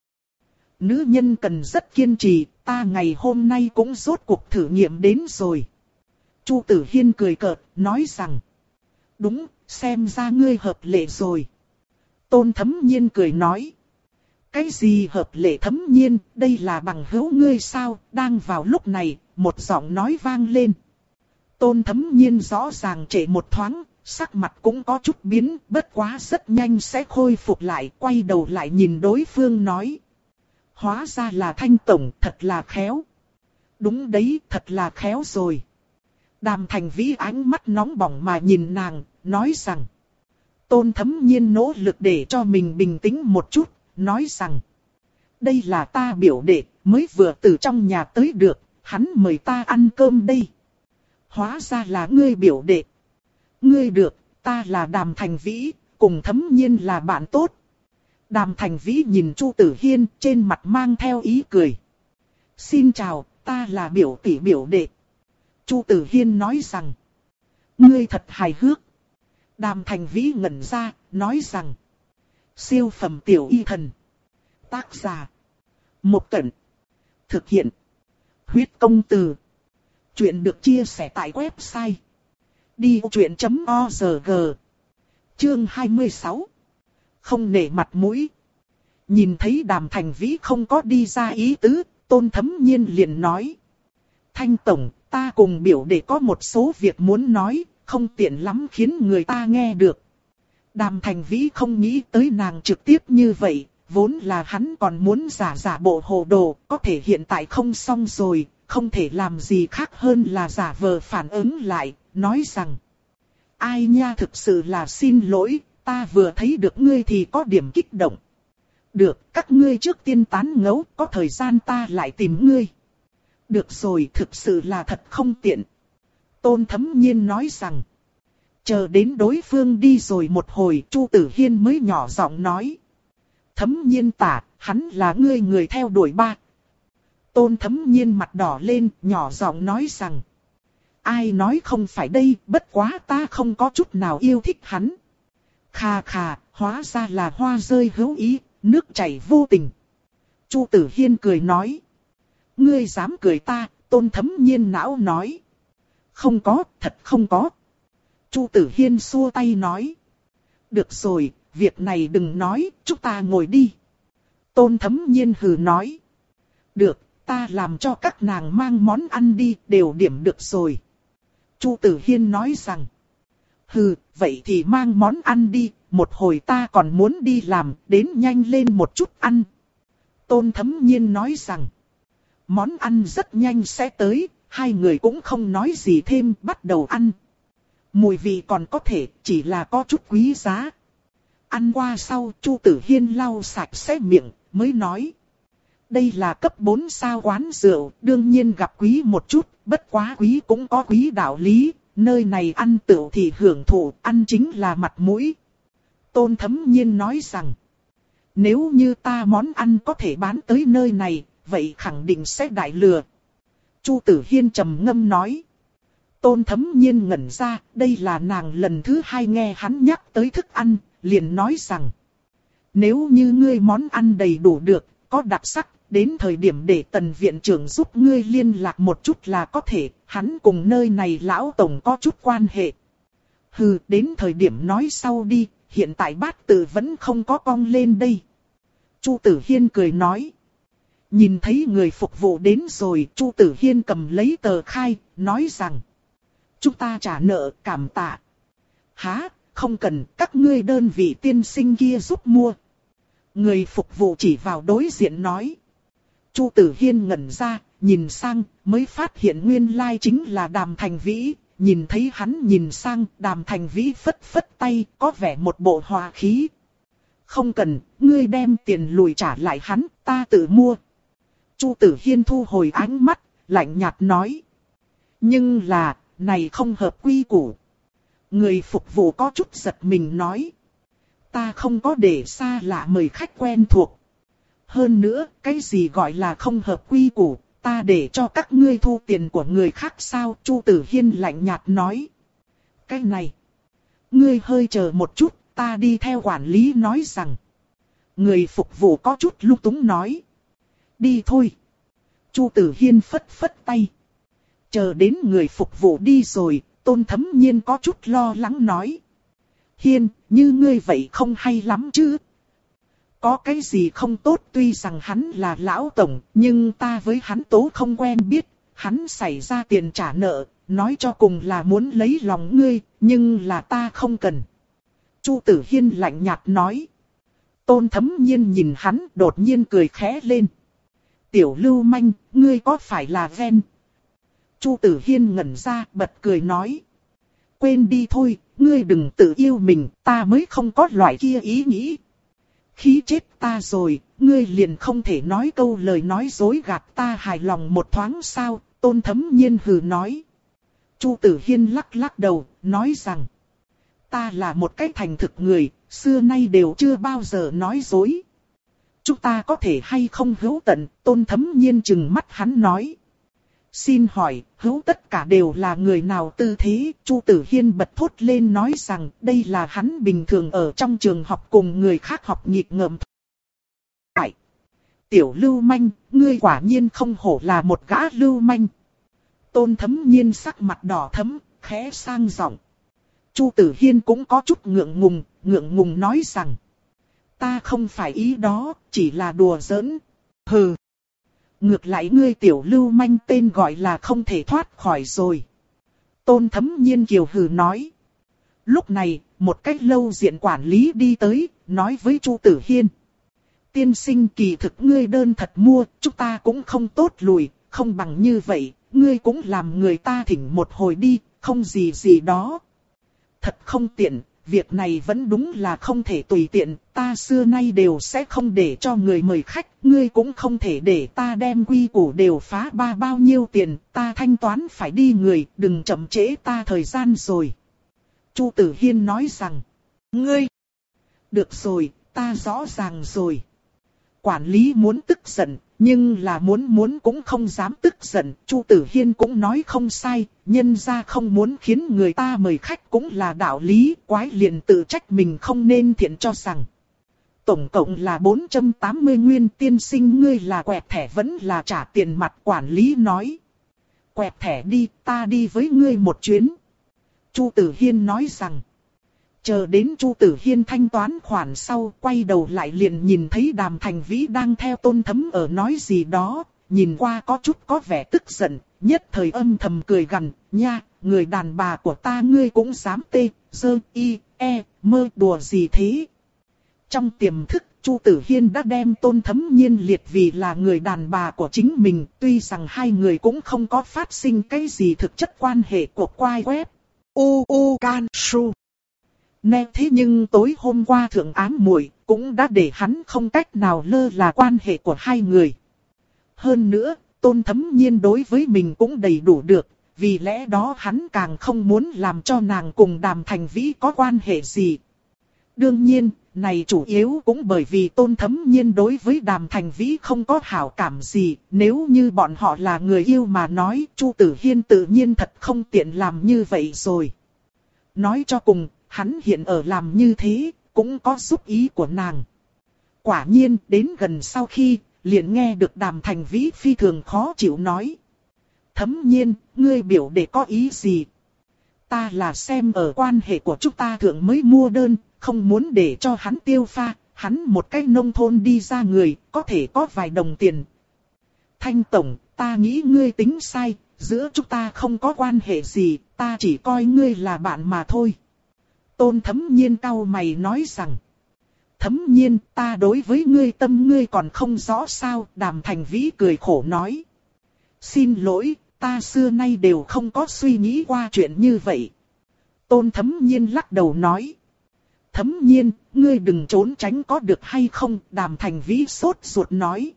Nữ nhân cần rất kiên trì, ta ngày hôm nay cũng rốt cuộc thử nghiệm đến rồi. Chu Tử Hiên cười cợt, nói rằng. Đúng, xem ra ngươi hợp lệ rồi. Tôn Thấm Nhiên cười nói. Cái gì hợp lệ Thấm Nhiên, đây là bằng hữu ngươi sao, đang vào lúc này, một giọng nói vang lên. Tôn Thấm Nhiên rõ ràng trễ một thoáng. Sắc mặt cũng có chút biến, bất quá rất nhanh sẽ khôi phục lại, quay đầu lại nhìn đối phương nói. Hóa ra là Thanh Tổng, thật là khéo. Đúng đấy, thật là khéo rồi. Đàm Thành Vĩ ánh mắt nóng bỏng mà nhìn nàng, nói rằng. Tôn Thấm Nhiên nỗ lực để cho mình bình tĩnh một chút, nói rằng. Đây là ta biểu đệ, mới vừa từ trong nhà tới được, hắn mời ta ăn cơm đây. Hóa ra là ngươi biểu đệ. Ngươi được, ta là Đàm Thành Vĩ, cùng Thấm Nhiên là bạn tốt. Đàm Thành Vĩ nhìn Chu Tử Hiên, trên mặt mang theo ý cười. Xin chào, ta là biểu tỷ biểu đệ. Chu Tử Hiên nói rằng, ngươi thật hài hước. Đàm Thành Vĩ ngẩn ra, nói rằng, siêu phẩm tiểu y thần. Tác giả, Mộc Cẩn. Thực hiện, Huyết Công Từ. Chuyện được chia sẻ tại website đi ô chuyện chấm org. Chương hai mươi sáu. Không nể mặt mũi. Nhìn thấy Đàm Thành Vĩ không có đi ra ý tứ, Tôn Thấm Nhiên liền nói. Thanh Tổng, ta cùng biểu đệ có một số việc muốn nói, không tiện lắm khiến người ta nghe được. Đàm Thành Vĩ không nghĩ tới nàng trực tiếp như vậy, vốn là hắn còn muốn giả giả bộ hồ đồ, có thể hiện tại không xong rồi, không thể làm gì khác hơn là giả vờ phản ứng lại, nói rằng. Ai nha, thực sự là xin lỗi, ta vừa thấy được ngươi thì có điểm kích động. Được, các ngươi trước tiên tán ngẫu, có thời gian ta lại tìm ngươi. Được rồi, thực sự là thật không tiện. Tôn Thấm Nhiên nói rằng. Chờ đến đối phương đi rồi một hồi, Chu Tử Hiên mới nhỏ giọng nói. Thấm Nhiên tả, hắn là ngươi người theo đuổi ba. Tôn Thấm Nhiên mặt đỏ lên, nhỏ giọng nói rằng. Ai nói không phải đây, bất quá ta không có chút nào yêu thích hắn. Khà khà, hóa ra là hoa rơi hữu ý, nước chảy vô tình. Chu Tử Hiên cười nói. Ngươi dám cười ta, Tôn Thấm Nhiên não nói. Không có, thật không có. Chu Tử Hiên xua tay nói. Được rồi, việc này đừng nói, chúng ta ngồi đi. Tôn Thấm Nhiên hừ nói. Được, ta làm cho các nàng mang món ăn đi, đều điểm được rồi. Chu Tử Hiên nói rằng. Hừ, vậy thì mang món ăn đi, một hồi ta còn muốn đi làm, đến nhanh lên một chút ăn. Tôn Thấm Nhiên nói rằng. Món ăn rất nhanh sẽ tới, hai người cũng không nói gì thêm, bắt đầu ăn. Mùi vị còn có thể, chỉ là có chút quý giá. Ăn qua sau, Chu Tử Hiên lau sạch sẽ miệng, mới nói. Đây là cấp bốn sao quán rượu, đương nhiên gặp quý một chút, bất quá quý cũng có quý đạo lý. Nơi này ăn tựu thì hưởng thụ, ăn chính là mặt mũi. Tôn Thấm Nhiên nói rằng. Nếu như ta món ăn có thể bán tới nơi này, vậy khẳng định sẽ đại lừa. Chu Tử Hiên trầm ngâm nói. Tôn Thấm Nhiên ngẩn ra, đây là nàng lần thứ hai nghe hắn nhắc tới thức ăn, liền nói rằng. Nếu như ngươi món ăn đầy đủ được, có đặc sắc, đến thời điểm để Tần viện trưởng giúp ngươi liên lạc một chút là có thể, hắn cùng nơi này lão tổng có chút quan hệ. Hừ, đến thời điểm nói sau đi, hiện tại bát tự vẫn không có cong lên đây. Chu Tử Hiên cười nói. Nhìn thấy người phục vụ đến rồi, Chu Tử Hiên cầm lấy tờ khai, nói rằng. Chúng ta trả nợ, cảm tạ. Hả, không cần, các ngươi đơn vị tiên sinh kia giúp mua. Người phục vụ chỉ vào đối diện nói. Chu Tử Hiên ngẩn ra, nhìn sang, mới phát hiện nguyên lai chính là Đàm Thành Vĩ. Nhìn thấy hắn nhìn sang, Đàm Thành Vĩ phất phất tay, có vẻ một bộ hòa khí. Không cần, ngươi đem tiền lùi trả lại hắn, ta tự mua. Chu Tử Hiên thu hồi ánh mắt, lạnh nhạt nói. Nhưng là, này không hợp quy củ. Người phục vụ có chút giật mình nói. Ta không có để xa lạ mời khách quen thuộc. Hơn nữa, cái gì gọi là không hợp quy củ, ta để cho các ngươi thu tiền của người khác sao? Chu Tử Hiên lạnh nhạt nói. Cái này, ngươi hơi chờ một chút, ta đi theo quản lý nói rằng. Người phục vụ có chút lung túng nói. Đi thôi. Chu Tử Hiên phất phất tay. Chờ đến người phục vụ đi rồi, Tôn Thấm Nhiên có chút lo lắng nói. Hiên, như ngươi vậy không hay lắm chứ? Có cái gì không tốt, tuy rằng hắn là lão tổng, nhưng ta với hắn tố không quen biết, hắn xảy ra tiền trả nợ, nói cho cùng là muốn lấy lòng ngươi, nhưng là ta không cần. Chu Tử Hiên lạnh nhạt nói. Tôn Thấm Nhiên nhìn hắn đột nhiên cười khẽ lên. Tiểu lưu manh, ngươi có phải là ven? Chu Tử Hiên ngẩn ra bật cười nói. Quên đi thôi, ngươi đừng tự yêu mình, ta mới không có loại kia ý nghĩ. Khí chết ta rồi, ngươi liền không thể nói câu lời nói dối gạt ta hài lòng một thoáng sao? Tôn Thấm Nhiên hừ nói. Chu Tử Hiên lắc lắc đầu, nói rằng. ta là một cái thành thực người, xưa nay đều chưa bao giờ nói dối. Chúng ta có thể hay không hữu tận, Tôn Thấm Nhiên trừng mắt hắn nói. Xin hỏi, hữu tất cả đều là người nào tư thế? Chu Tử Hiên bật thốt lên nói rằng đây là hắn bình thường ở trong trường học cùng người khác học nghịch ngợm. Tại, tiểu lưu manh, ngươi quả nhiên không hổ là một gã lưu manh. Tôn Thấm Nhiên sắc mặt đỏ thẫm, khẽ sang giọng. Chu Tử Hiên cũng có chút ngượng ngùng, ngượng ngùng nói rằng. Ta không phải ý đó, chỉ là đùa giỡn. Hừ. Ngược lại ngươi tiểu lưu manh tên gọi là không thể thoát khỏi rồi. Tôn Thấm Nhiên kiều hừ nói. Lúc này, một cách lâu diện quản lý đi tới, nói với Chu Tử Hiên. Tiên sinh kỳ thực ngươi đơn thật mua, chúng ta cũng không tốt lùi, không bằng như vậy, ngươi cũng làm người ta thỉnh một hồi đi, không gì gì đó. Thật không tiện, việc này vẫn đúng là không thể tùy tiện, ta xưa nay đều sẽ không để cho người mời khách, ngươi cũng không thể để ta đem quy củ đều phá ba bao nhiêu tiền, ta thanh toán phải đi người, đừng chậm trễ ta thời gian rồi. Chu Tử Hiên nói rằng, ngươi, được rồi, ta rõ ràng rồi. Quản lý muốn tức giận, nhưng là muốn muốn cũng không dám tức giận, Chu Tử Hiên cũng nói không sai, nhân ra không muốn khiến người ta mời khách cũng là đạo lý, quái liền tự trách mình không nên thiện cho rằng. Tổng cộng là bốn trăm tám mươi nguyên, tiên sinh ngươi là quẹt thẻ vẫn là trả tiền mặt, quản lý nói. Quẹt thẻ đi, ta đi với ngươi một chuyến. Chu Tử Hiên nói rằng. Chờ đến Chu Tử Hiên thanh toán khoản sau, quay đầu lại liền nhìn thấy Đàm Thành Vĩ đang theo Tôn Thấm ở nói gì đó, nhìn qua có chút có vẻ tức giận, nhất thời âm thầm cười gằn, nha, người đàn bà của ta ngươi cũng dám tê, dơ, y, e, mơ đùa gì thế. Trong tiềm thức, Chu Tử Hiên đã đem Tôn Thấm Nhiên liệt vì là người đàn bà của chính mình, tuy rằng hai người cũng không có phát sinh cái gì thực chất quan hệ của quai web. U U Can Su. Nè thế nhưng tối hôm qua thượng ám muội cũng đã để hắn không cách nào lơ là quan hệ của hai người. Hơn nữa, Tôn Thấm Nhiên đối với mình cũng đầy đủ được, vì lẽ đó hắn càng không muốn làm cho nàng cùng Đàm Thành Vĩ có quan hệ gì. Đương nhiên, này chủ yếu cũng bởi vì Tôn Thấm Nhiên đối với Đàm Thành Vĩ không có hảo cảm gì, nếu như bọn họ là người yêu mà nói, Chu Tử Hiên tự nhiên thật không tiện làm như vậy rồi. Nói cho cùng, hắn hiện ở làm như thế, cũng có giúp ý của nàng. Quả nhiên, đến gần sau khi, liền nghe được Đàm Thành Vĩ phi thường khó chịu nói. Thấm Nhiên, ngươi biểu để có ý gì? Ta là xem ở quan hệ của chúng ta thượng mới mua đơn, không muốn để cho hắn tiêu pha, hắn một cái nông thôn đi ra người, có thể có vài đồng tiền. Thanh Tổng, ta nghĩ ngươi tính sai, giữa chúng ta không có quan hệ gì, ta chỉ coi ngươi là bạn mà thôi. Tôn Thấm Nhiên cau mày nói rằng. Thấm Nhiên, ta đối với ngươi tâm ngươi còn không rõ sao, Đàm Thành Vĩ cười khổ nói. Xin lỗi, ta xưa nay đều không có suy nghĩ qua chuyện như vậy. Tôn Thấm Nhiên lắc đầu nói. Thấm Nhiên, ngươi đừng trốn tránh có được hay không, Đàm Thành Vĩ sốt ruột nói.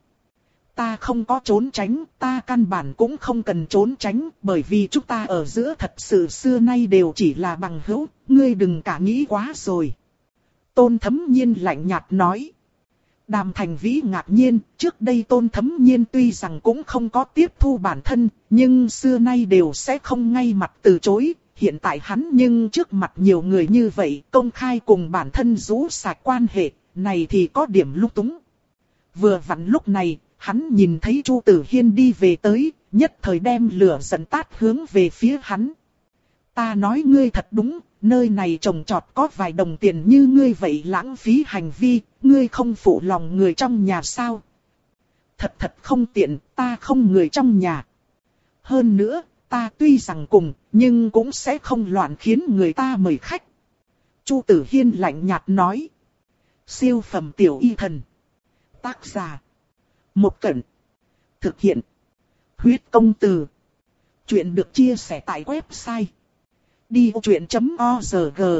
Ta không có trốn tránh, ta căn bản cũng không cần trốn tránh, bởi vì chúng ta ở giữa thật sự xưa nay đều chỉ là bằng hữu, ngươi đừng cả nghĩ quá rồi. Tôn Thấm Nhiên lạnh nhạt nói. Đàm Thành Vĩ ngạc nhiên, trước đây Tôn Thấm Nhiên tuy rằng cũng không có tiếp thu bản thân, nhưng xưa nay đều sẽ không ngay mặt từ chối. Hiện tại hắn nhưng trước mặt nhiều người như vậy, công khai cùng bản thân rũ sạch quan hệ, này thì có điểm lung túng. Vừa vặn lúc này, hắn nhìn thấy Chu Tử Hiên đi về tới, nhất thời đem lửa giận tát hướng về phía hắn. Ta nói ngươi thật đúng, nơi này trồng trọt có vài đồng tiền như ngươi vậy lãng phí hành vi, ngươi không phụ lòng người trong nhà sao? Thật thật không tiện, ta không người trong nhà. Hơn nữa, ta tuy rằng cùng, nhưng cũng sẽ không loạn khiến người ta mời khách. Chu Tử Hiên lạnh nhạt nói. Siêu phẩm tiểu y thần. Tác giả. Một Cẩn. Thực hiện. Huyết công từ. Chuyện được chia sẻ tại website. đi ô chuyện chấm org.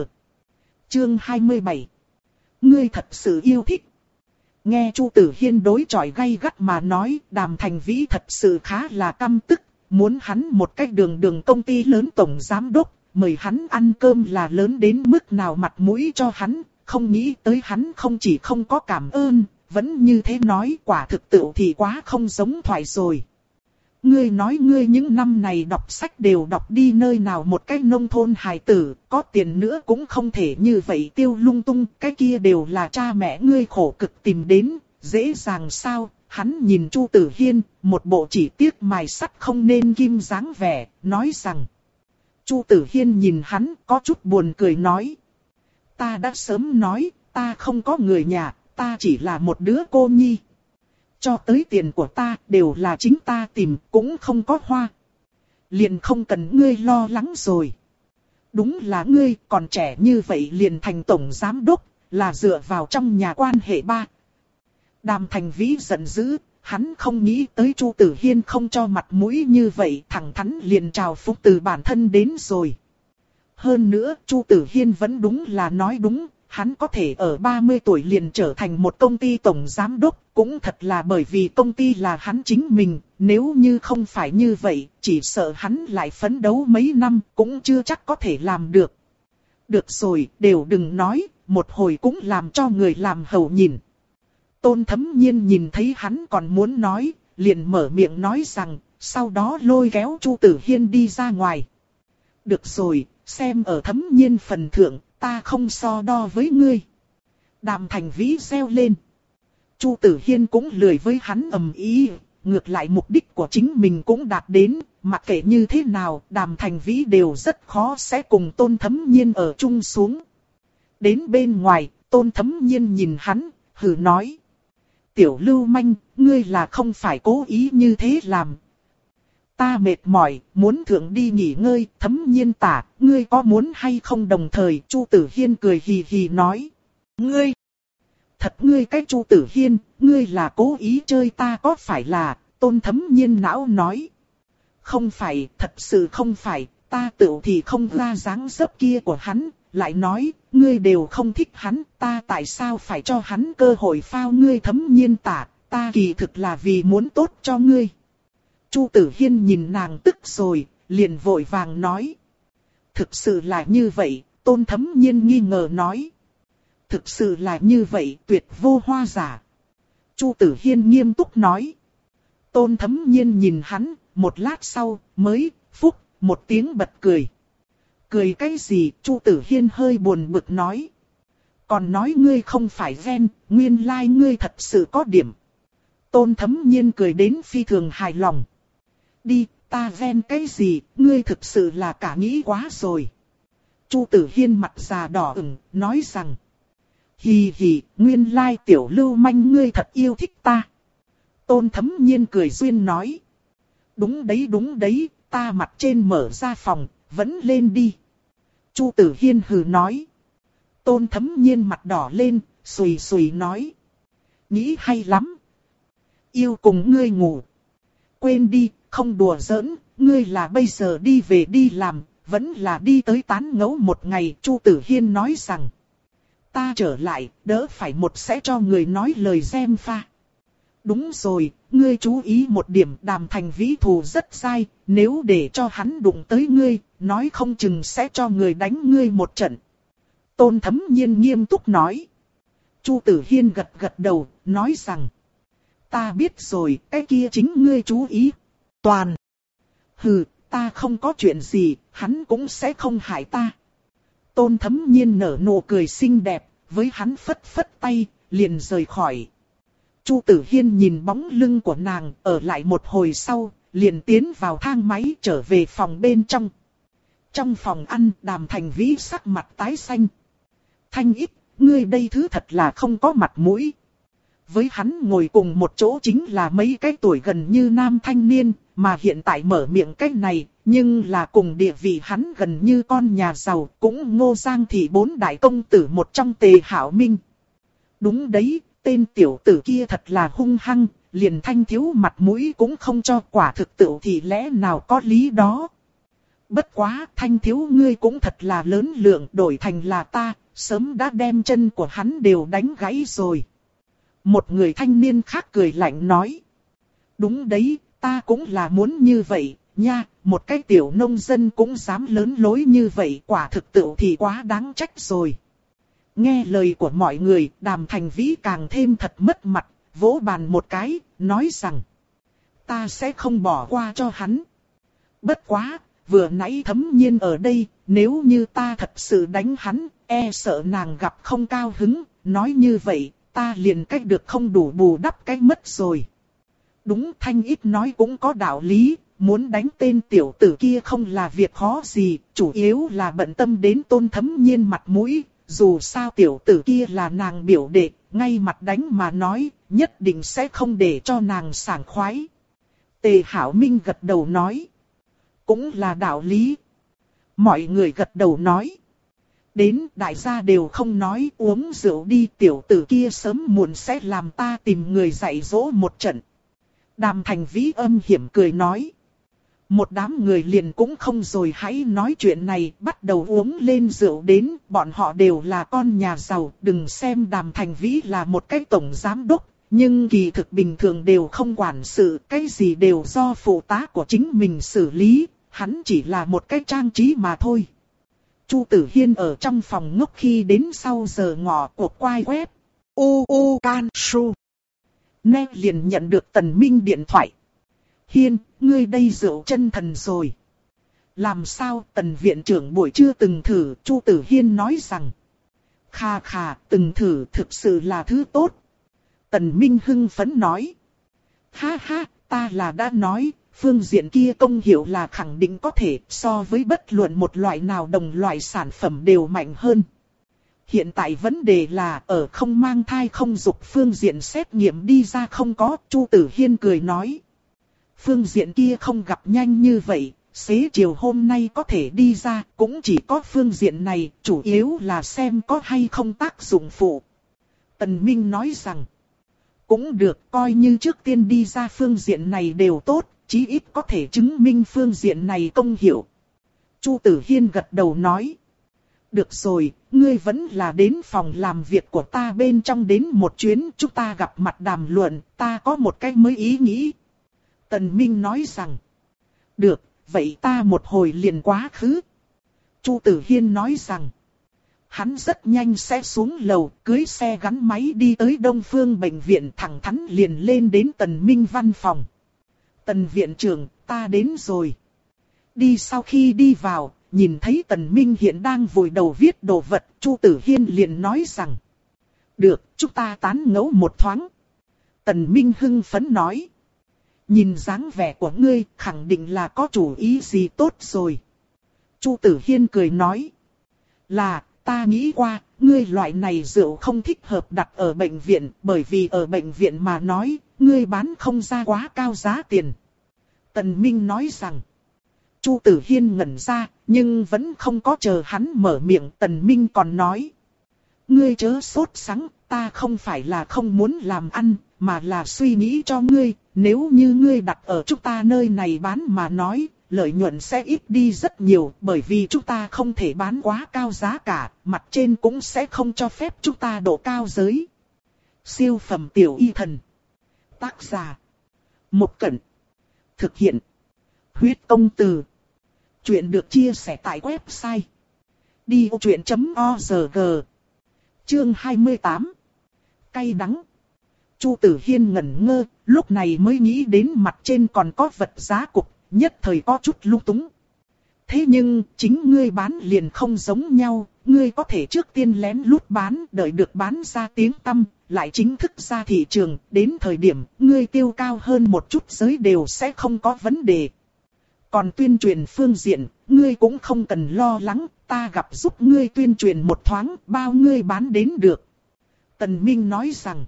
Chương hai mươi bảy. Ngươi thật sự yêu thích. Nghe Chu Tử Hiên đối chọi gay gắt mà nói, Đàm Thành Vĩ thật sự khá là căm tức. Muốn hắn một cách đường đường công ty lớn tổng giám đốc, mời hắn ăn cơm là lớn đến mức nào mặt mũi cho hắn, không nghĩ tới hắn không chỉ không có cảm ơn, vẫn như thế nói quả thực tựu thì quá không giống thoại rồi. Ngươi nói ngươi những năm này đọc sách đều đọc đi nơi nào một cái nông thôn hài tử, có tiền nữa cũng không thể như vậy tiêu lung tung, cái kia đều là cha mẹ ngươi khổ cực tìm đến, dễ dàng sao? Hắn nhìn Chu Tử Hiên, một bộ chỉ tiếc mài sắt không nên kim dáng vẻ, nói rằng. Chu Tử Hiên nhìn hắn có chút buồn cười nói. Ta đã sớm nói, ta không có người nhà, ta chỉ là một đứa cô nhi. Cho tới tiền của ta đều là chính ta tìm, cũng không có hoa. Liền không cần ngươi lo lắng rồi. Đúng là ngươi còn trẻ như vậy liền thành tổng giám đốc, là dựa vào trong nhà quan hệ ba. Đàm Thành Vĩ giận dữ, hắn không nghĩ tới Chu Tử Hiên không cho mặt mũi như vậy, thẳng thắn liền chào phúc từ bản thân đến rồi. Hơn nữa, Chu Tử Hiên vẫn đúng là nói đúng, hắn có thể ở ba mươi tuổi liền trở thành một công ty tổng giám đốc, cũng thật là bởi vì công ty là hắn chính mình, nếu như không phải như vậy, chỉ sợ hắn lại phấn đấu mấy năm, cũng chưa chắc có thể làm được. Được rồi, đều đừng nói, một hồi cũng làm cho người làm hầu nhìn. Tôn Thấm Nhiên nhìn thấy hắn còn muốn nói, liền mở miệng nói rằng, sau đó lôi kéo Chu Tử Hiên đi ra ngoài. Được rồi, xem ở Thấm Nhiên phần thượng, ta không so đo với ngươi. Đàm Thành Vĩ reo lên. Chu Tử Hiên cũng lười với hắn ầm ý, ngược lại mục đích của chính mình cũng đạt đến, mặc kệ như thế nào, Đàm Thành Vĩ đều rất khó sẽ cùng Tôn Thấm Nhiên ở chung xuống. Đến bên ngoài, Tôn Thấm Nhiên nhìn hắn, hừ nói. Tiểu lưu manh, ngươi là không phải cố ý như thế làm. Ta mệt mỏi, muốn thượng đi nghỉ ngơi, Thấm Nhiên tả, ngươi có muốn hay không? Đồng thời Chu Tử Hiên cười hì hì nói. Ngươi, thật ngươi cái Chu Tử Hiên, ngươi là cố ý chơi ta có phải là? Tôn Thấm Nhiên não nói. Không phải, thật sự không phải, ta tự thì không ra dáng dấp kia của hắn, lại nói, ngươi đều không thích hắn, ta tại sao phải cho hắn cơ hội phao ngươi? Thấm Nhiên tả, ta kỳ thực là vì muốn tốt cho ngươi. Chu Tử Hiên nhìn nàng tức rồi, liền vội vàng nói. Thực sự là như vậy, Tôn Thấm Nhiên nghi ngờ nói. Thực sự là như vậy, tuyệt vô hoa giả. Chu Tử Hiên nghiêm túc nói. Tôn Thấm Nhiên nhìn hắn, một lát sau, mới, phúc, một tiếng bật cười. Cười cái gì? Chu Tử Hiên hơi buồn bực nói. Còn nói ngươi không phải ghen, nguyên lai like ngươi thật sự có điểm. Tôn Thấm Nhiên cười đến phi thường hài lòng. Đi, ta ghen cái gì, ngươi thực sự là cả nghĩ quá rồi. Chu Tử Hiên mặt già đỏ ửng, nói rằng. Hì hì, nguyên lai tiểu lưu manh ngươi thật yêu thích ta. Tôn Thấm Nhiên cười duyên nói. Đúng đấy đúng đấy, ta mặt trên mở ra phòng, vẫn lên đi. Chu Tử Hiên hừ nói. Tôn Thấm Nhiên mặt đỏ lên, xùy xùy nói. Nghĩ hay lắm. Yêu cùng ngươi ngủ. Quên đi, không đùa giỡn, ngươi là bây giờ đi về đi làm, vẫn là đi tới tán ngẫu một ngày. Chu Tử Hiên nói rằng. Ta trở lại, đỡ phải một sẽ cho người nói lời gem pha. Đúng rồi, ngươi chú ý một điểm, Đàm Thành Vĩ thù rất sai, nếu để cho hắn đụng tới ngươi, nói không chừng sẽ cho người đánh ngươi một trận. Tôn Thấm Nhiên nghiêm túc nói. Chu Tử Hiên gật gật đầu, nói rằng. Ta biết rồi, cái kia chính ngươi chú ý. Toàn. Hừ, ta không có chuyện gì, hắn cũng sẽ không hại ta. Tôn Thấm Nhiên nở nụ cười xinh đẹp, với hắn phất phất tay, liền rời khỏi. Chu Tử Hiên nhìn bóng lưng của nàng, ở lại một hồi sau, liền tiến vào thang máy trở về phòng bên trong. Trong phòng ăn, Đàm Thành Vĩ sắc mặt tái xanh. Thanh Ít, ngươi đây thứ thật là không có mặt mũi. Với hắn ngồi cùng một chỗ chính là mấy cái tuổi gần như nam thanh niên, mà hiện tại mở miệng cái này, nhưng là cùng địa vị hắn gần như con nhà giàu, cũng Ngô Giang Thị bốn đại công tử một trong Tề Hạo Minh. Đúng đấy, tên tiểu tử kia thật là hung hăng, liền Thanh thiếu mặt mũi cũng không cho, quả thực tự thì lẽ nào có lý đó. Bất quá, Thanh thiếu ngươi cũng thật là lớn lượng, đổi thành là ta, sớm đã đem chân của hắn đều đánh gãy rồi. Một người thanh niên khác cười lạnh nói. Đúng đấy, ta cũng là muốn như vậy, nha, một cái tiểu nông dân cũng dám lớn lối như vậy, quả thực tự thì quá đáng trách rồi. Nghe lời của mọi người, Đàm Thành Vĩ càng thêm thật mất mặt, vỗ bàn một cái, nói rằng, ta sẽ không bỏ qua cho hắn. Bất quá, vừa nãy Thấm Nhiên ở đây, nếu như ta thật sự đánh hắn, e sợ nàng gặp không cao hứng, nói như vậy, ta liền cách được không đủ bù đắp cái mất rồi. Đúng, Thanh ít nói cũng có đạo lý, muốn đánh tên tiểu tử kia không là việc khó gì, chủ yếu là bận tâm đến Tôn Thấm Nhiên mặt mũi, dù sao tiểu tử kia là nàng biểu đệ, ngay mặt đánh mà nói, nhất định sẽ không để cho nàng sảng khoái. Tề Hảo Minh gật đầu nói, cũng là đạo lý. Mọi người gật đầu nói, đến đại gia đều không nói, uống rượu đi, tiểu tử kia sớm muộn sẽ làm ta tìm người dạy dỗ một trận. Đàm Thành Vĩ âm hiểm cười nói, một đám người liền cũng không rồi hãy nói chuyện này, bắt đầu uống lên rượu đến, bọn họ đều là con nhà giàu, đừng xem Đàm Thành Vĩ là một cái tổng giám đốc, nhưng kỳ thực bình thường đều không quản sự, cái gì đều do phụ tá của chính mình xử lý, hắn chỉ là một cái trang trí mà thôi. Chu Tử Hiên ở trong phòng ngốc khi đến sau giờ ngọ cuộc quay web, u u can su. Nghe liền nhận được Tần Minh điện thoại. Hiên, ngươi đây rượu chân thần rồi. Làm sao? Tần viện trưởng buổi trưa từng thử, Chu Tử Hiên nói rằng. Khà khà, từng thử thực sự là thứ tốt. Tần Minh hưng phấn nói. Ha ha, ta là đã nói, phương diện kia công hiệu là khẳng định có thể so với bất luận một loại nào đồng loại sản phẩm đều mạnh hơn. Hiện tại vấn đề là ở không mang thai không dục phương diện xét nghiệm đi ra không có, Chu Tử Hiên cười nói. Phương diện kia không gặp nhanh như vậy, xế chiều hôm nay có thể đi ra, cũng chỉ có phương diện này, chủ yếu là xem có hay không tác dụng phụ. Tần Minh nói rằng, cũng được, coi như trước tiên đi ra phương diện này đều tốt, chí ít có thể chứng minh phương diện này công hiệu. Chu Tử Hiên gật đầu nói, được rồi, ngươi vẫn là đến phòng làm việc của ta bên trong đến một chuyến, chúng ta gặp mặt đàm luận, ta có một cái mới ý nghĩ. Tần Minh nói rằng, được, vậy ta một hồi liền quá khứ. Chu Tử Hiên nói rằng, hắn rất nhanh sẽ xuống lầu, cưới xe gắn máy đi tới Đông Phương bệnh viện, thẳng thắn liền lên đến Tần Minh văn phòng. Tần viện trưởng, ta đến rồi. Đi sau khi đi vào, nhìn thấy Tần Minh hiện đang vùi đầu viết đồ vật, Chu Tử Hiên liền nói rằng, được, chúng ta tán ngẫu một thoáng. Tần Minh hưng phấn nói, nhìn dáng vẻ của ngươi, khẳng định là có chủ ý gì tốt rồi. Chu Tử Hiên cười nói, là, ta nghĩ qua, ngươi loại này rượu không thích hợp đặt ở bệnh viện, bởi vì ở bệnh viện mà nói, ngươi bán không ra quá cao giá tiền. Tần Minh nói rằng, Chu Tử Hiên ngẩn ra, nhưng vẫn không có chờ hắn mở miệng. Tần Minh còn nói, ngươi chớ sốt sắng, ta không phải là không muốn làm ăn, mà là suy nghĩ cho ngươi, nếu như ngươi đặt ở chúng ta nơi này bán mà nói, lợi nhuận sẽ ít đi rất nhiều, bởi vì chúng ta không thể bán quá cao giá cả, mặt trên cũng sẽ không cho phép chúng ta độ cao giới. Siêu phẩm tiểu y thần. Tác giả Mộc Cẩn. Thực hiện Huyết Công Từ. Chuyện được chia sẻ tại website đi ô chuyện chấm org. Chương hai mươi tám. Cay đắng. Chu Tử Hiên ngẩn ngơ, lúc này mới nghĩ đến mặt trên còn có vật giá cục, nhất thời có chút lung túng. Thế nhưng, chính ngươi bán liền không giống nhau, ngươi có thể trước tiên lén lút bán, đợi được bán ra tiếng tăm, lại chính thức ra thị trường, đến thời điểm ngươi tiêu cao hơn một chút giới đều sẽ không có vấn đề. Còn tuyên truyền phương diện, ngươi cũng không cần lo lắng, ta gặp giúp ngươi tuyên truyền một thoáng, bao ngươi bán đến được. Tần Minh nói rằng,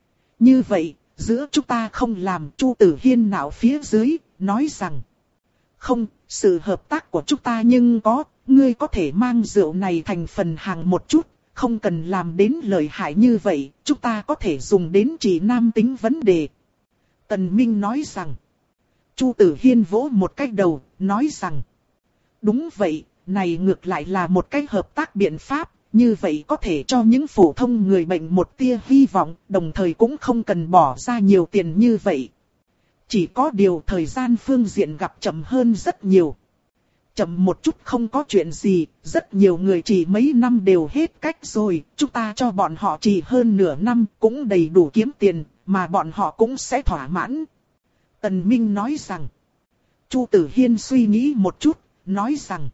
như vậy, giữa chúng ta không làm. Chu Tử Hiên nạo phía dưới, nói rằng, không, sự hợp tác của chúng ta nhưng có, ngươi có thể mang rượu này thành phần hàng một chút, không cần làm đến lợi hại như vậy, chúng ta có thể dùng đến chỉ nam tính vấn đề. Tần Minh nói rằng, Chu Tử Hiên vỗ một cái đầu, nói rằng, đúng vậy, này ngược lại là một cái hợp tác biện pháp, như vậy có thể cho những phổ thông người bệnh một tia hy vọng, đồng thời cũng không cần bỏ ra nhiều tiền như vậy. Chỉ có điều thời gian phương diện gặp chậm hơn rất nhiều. Chậm một chút không có chuyện gì, rất nhiều người chỉ mấy năm đều hết cách rồi, chúng ta cho bọn họ chỉ hơn nửa năm cũng đầy đủ kiếm tiền, mà bọn họ cũng sẽ thỏa mãn. Tần Minh nói rằng. Chu Tử Hiên suy nghĩ một chút, nói rằng.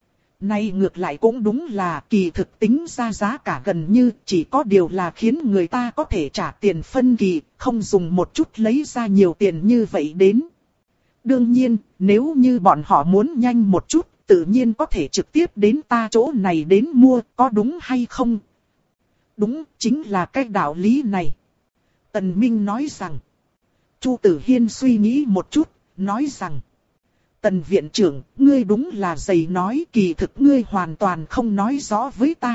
Này ngược lại cũng đúng là kỳ thực tính ra giá cả gần như chỉ có điều là khiến người ta có thể trả tiền phân kỳ, không dùng một chút lấy ra nhiều tiền như vậy đến. Đương nhiên, nếu như bọn họ muốn nhanh một chút, tự nhiên có thể trực tiếp đến ta chỗ này đến mua, có đúng hay không? Đúng, chính là cái đạo lý này. Tần Minh nói rằng. Chu Tử Hiên suy nghĩ một chút, nói rằng. Tần viện trưởng, ngươi đúng là dày nói, kỳ thực ngươi hoàn toàn không nói rõ với ta.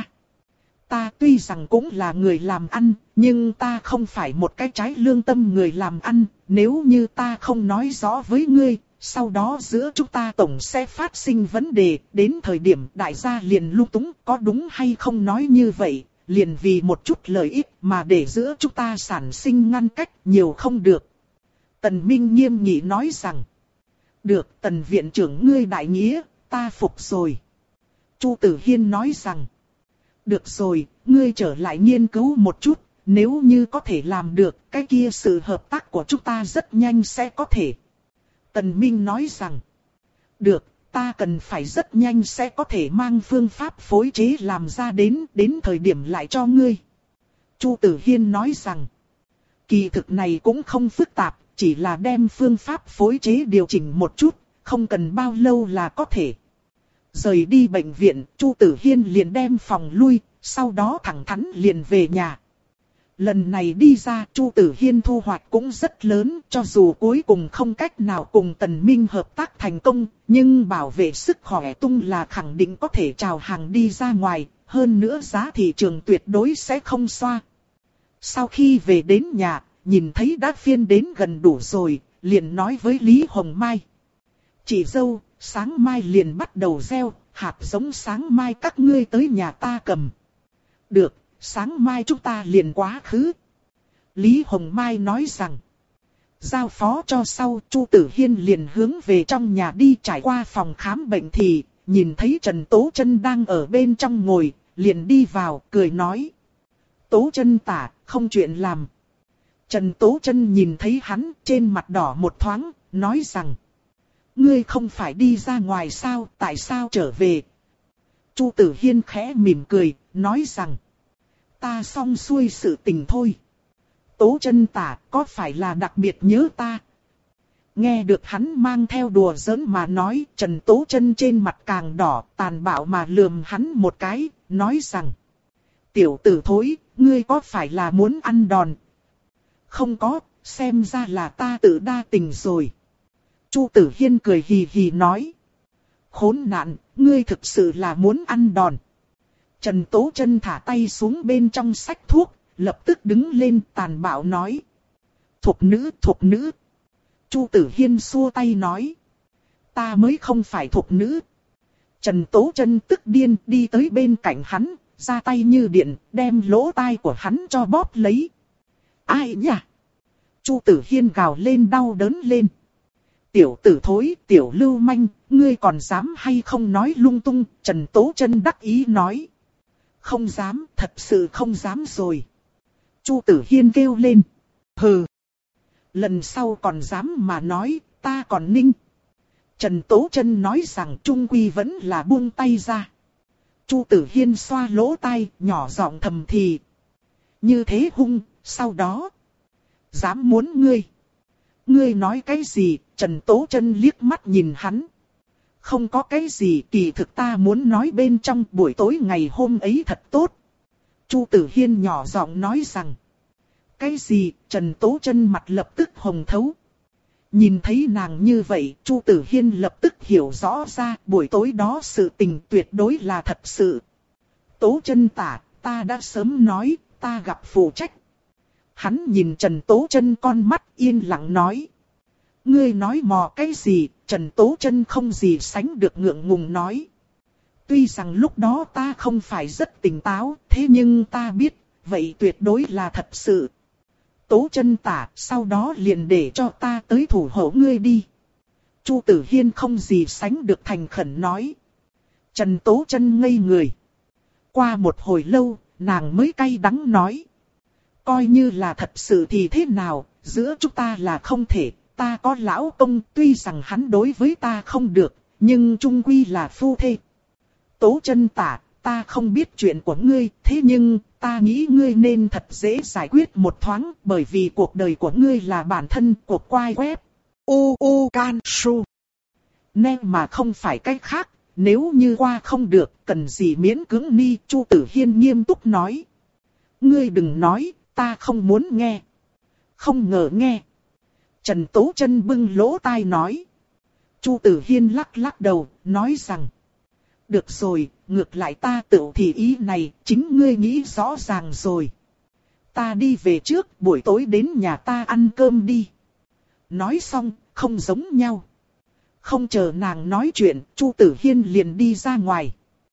Ta tuy rằng cũng là người làm ăn, nhưng ta không phải một cái trái lương tâm người làm ăn, nếu như ta không nói rõ với ngươi, sau đó giữa chúng ta tổng sẽ phát sinh vấn đề, đến thời điểm đại gia liền lung túng, có đúng hay không nói như vậy, liền vì một chút lợi ích mà để giữa chúng ta sản sinh ngăn cách nhiều không được. Tần Minh nghiêm nghị nói rằng. Được, Tần viện trưởng ngươi đại nghĩa, ta phục rồi. Chu Tử Hiên nói rằng. Được rồi, ngươi trở lại nghiên cứu một chút, nếu như có thể làm được, cái kia sự hợp tác của chúng ta rất nhanh sẽ có thể. Tần Minh nói rằng. Được, ta cần phải rất nhanh sẽ có thể mang phương pháp phối chế làm ra đến, đến thời điểm lại cho ngươi. Chu Tử Hiên nói rằng. Kỳ thực này cũng không phức tạp. Chỉ là đem phương pháp phối chế điều chỉnh một chút, không cần bao lâu là có thể. Rời đi bệnh viện, Chu Tử Hiên liền đem phòng lui, sau đó thẳng thắn liền về nhà. Lần này đi ra, Chu Tử Hiên thu hoạch cũng rất lớn, cho dù cuối cùng không cách nào cùng Tần Minh hợp tác thành công, nhưng bảo vệ sức khỏe tung là khẳng định có thể chào hàng đi ra ngoài, hơn nữa giá thị trường tuyệt đối sẽ không xoa. Sau khi về đến nhà, nhìn thấy đã phiên đến gần đủ rồi, liền nói với Lý Hồng Mai. Chị dâu, sáng mai liền bắt đầu gieo, hạt giống sáng mai các ngươi tới nhà ta cầm. Được, sáng mai chúng ta liền quá khứ. Lý Hồng Mai nói rằng. Giao phó cho sau, Chu Tử Hiên liền hướng về trong nhà đi, trải qua phòng khám bệnh thì, nhìn thấy Trần Tố Chân đang ở bên trong ngồi, liền đi vào, cười nói. Tố Chân tả, không chuyện làm. Trần Tố Chân nhìn thấy hắn, trên mặt đỏ một thoáng, nói rằng. Ngươi không phải đi ra ngoài sao, tại sao trở về? Chu Tử Hiên khẽ mỉm cười, nói rằng. Ta xong xuôi sự tình thôi. Tố Chân tả, có phải là đặc biệt nhớ ta? Nghe được hắn mang theo đùa giỡn mà nói, Trần Tố Chân trên mặt càng đỏ, tàn bạo mà lườm hắn một cái, nói rằng. Tiểu tử thối, ngươi có phải là muốn ăn đòn? Không có, xem ra là ta tự đa tình rồi. Chu Tử Hiên cười hì hì nói. Khốn nạn, ngươi thực sự là muốn ăn đòn. Trần Tố Chân thả tay xuống bên trong xách thuốc, lập tức đứng lên tàn bạo nói. Thục nữ, thục nữ. Chu Tử Hiên xua tay nói. Ta mới không phải thục nữ. Trần Tố Chân tức điên đi tới bên cạnh hắn, ra tay như điện, đem lỗ tai của hắn cho bóp lấy. Ai nhỉ? Chu Tử Hiên gào lên đau đớn lên. Tiểu tử thối, tiểu lưu manh, ngươi còn dám hay không nói lung tung? Trần Tố Chân đắc ý nói. Không dám, thật sự không dám rồi. Chu Tử Hiên kêu lên. Hừ. Lần sau còn dám mà nói, ta còn ninh. Trần Tố Chân nói rằng trung quy vẫn là buông tay ra. Chu Tử Hiên xoa lỗ tai, nhỏ giọng thầm thì. Như thế hung, sau đó. Dám muốn ngươi. Ngươi nói cái gì? Trần Tố Chân liếc mắt nhìn hắn. Không có cái gì, kỳ thực ta muốn nói bên trong buổi tối ngày hôm ấy thật tốt. Chu Tử Hiên nhỏ giọng nói rằng. Cái gì? Trần Tố Chân mặt lập tức hồng thấu. Nhìn thấy nàng như vậy, Chu Tử Hiên lập tức hiểu rõ ra buổi tối đó sự tình tuyệt đối là thật sự. Tố Chân tả, ta đã sớm nói, ta gặp phụ trách. Hắn nhìn Trần Tố Chân con mắt yên lặng nói. Ngươi nói mò cái gì? Trần Tố Chân không gì sánh được ngượng ngùng nói. Tuy rằng lúc đó ta không phải rất tỉnh táo, thế nhưng ta biết, vậy tuyệt đối là thật sự. Tố Chân Tả, sau đó liền để cho ta tới thủ hộ ngươi đi. Chu Tử Hiên không gì sánh được thành khẩn nói. Trần Tố Chân ngây người. Qua một hồi lâu, nàng mới cay đắng nói. Coi như là thật sự thì thế nào, giữa chúng ta là không thể, ta có lão công, tuy rằng hắn đối với ta không được, nhưng chung quy là phu thê. Tố Chân Tả, ta không biết chuyện của ngươi, thế nhưng, ta nghĩ ngươi nên thật dễ giải quyết một thoáng, bởi vì cuộc đời của ngươi là bản thân của quai web. U U Can Su. Nên mà không phải cách khác, nếu như qua không được, cần gì miễn cưỡng ni, Chu Tử Hiên nghiêm túc nói. Ngươi đừng nói, ta không muốn nghe. Không ngờ nghe. Trần Tố Chân bưng lỗ tai nói. Chu Tử Hiên lắc lắc đầu, nói rằng. Được rồi, ngược lại ta tự thì ý này, chính ngươi nghĩ rõ ràng rồi. Ta đi về trước, buổi tối đến nhà ta ăn cơm đi. Nói xong, không giống nhau. Không chờ nàng nói chuyện, Chu Tử Hiên liền đi ra ngoài.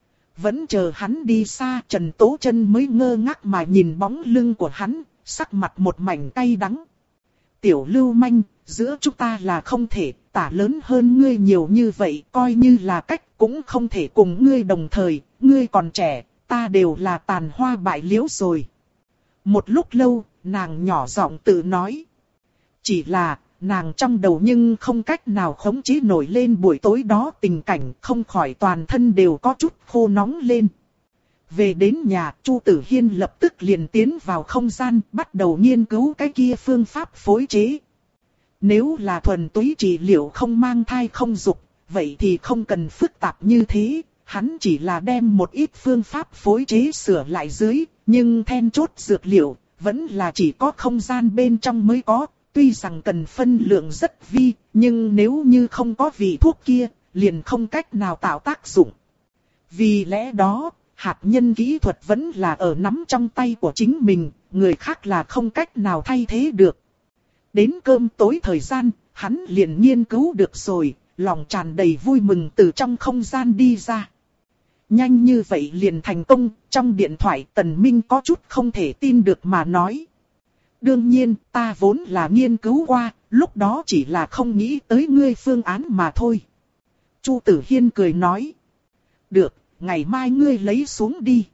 Vẫn chờ hắn đi xa, Trần Tố Chân mới ngơ ngác mà nhìn bóng lưng của hắn, sắc mặt một mảnh cay đắng. Tiểu lưu manh, giữa chúng ta là không thể, Tả lớn hơn ngươi nhiều như vậy, coi như là cách cũng không thể cùng ngươi đồng thời, ngươi còn trẻ, ta đều là tàn hoa bại liễu rồi. Một lúc lâu, nàng nhỏ giọng tự nói. Chỉ là, nàng trong đầu nhưng không cách nào khống chế nổi lên buổi tối đó tình cảnh, không khỏi toàn thân đều có chút khô nóng lên. Về đến nhà, Chu Tử Hiên lập tức liền tiến vào không gian, bắt đầu nghiên cứu cái kia phương pháp phối chế. Nếu là thuần túy trị liệu không mang thai không dục, vậy thì không cần phức tạp như thế, hắn chỉ là đem một ít phương pháp phối chế sửa lại dưới, nhưng then chốt dược liệu, vẫn là chỉ có không gian bên trong mới có, tuy rằng cần phân lượng rất vi, nhưng nếu như không có vị thuốc kia, liền không cách nào tạo tác dụng. Vì lẽ đó, hạt nhân kỹ thuật vẫn là ở nắm trong tay của chính mình, người khác là không cách nào thay thế được. Đến cơm tối thời gian, hắn liền nghiên cứu được rồi, lòng tràn đầy vui mừng từ trong không gian đi ra. Nhanh như vậy liền thành công, trong điện thoại Tần Minh có chút không thể tin được mà nói. Đương nhiên, ta vốn là nghiên cứu qua, lúc đó chỉ là không nghĩ tới ngươi phương án mà thôi. Chu Tử Hiên cười nói. Được, ngày mai ngươi lấy xuống đi.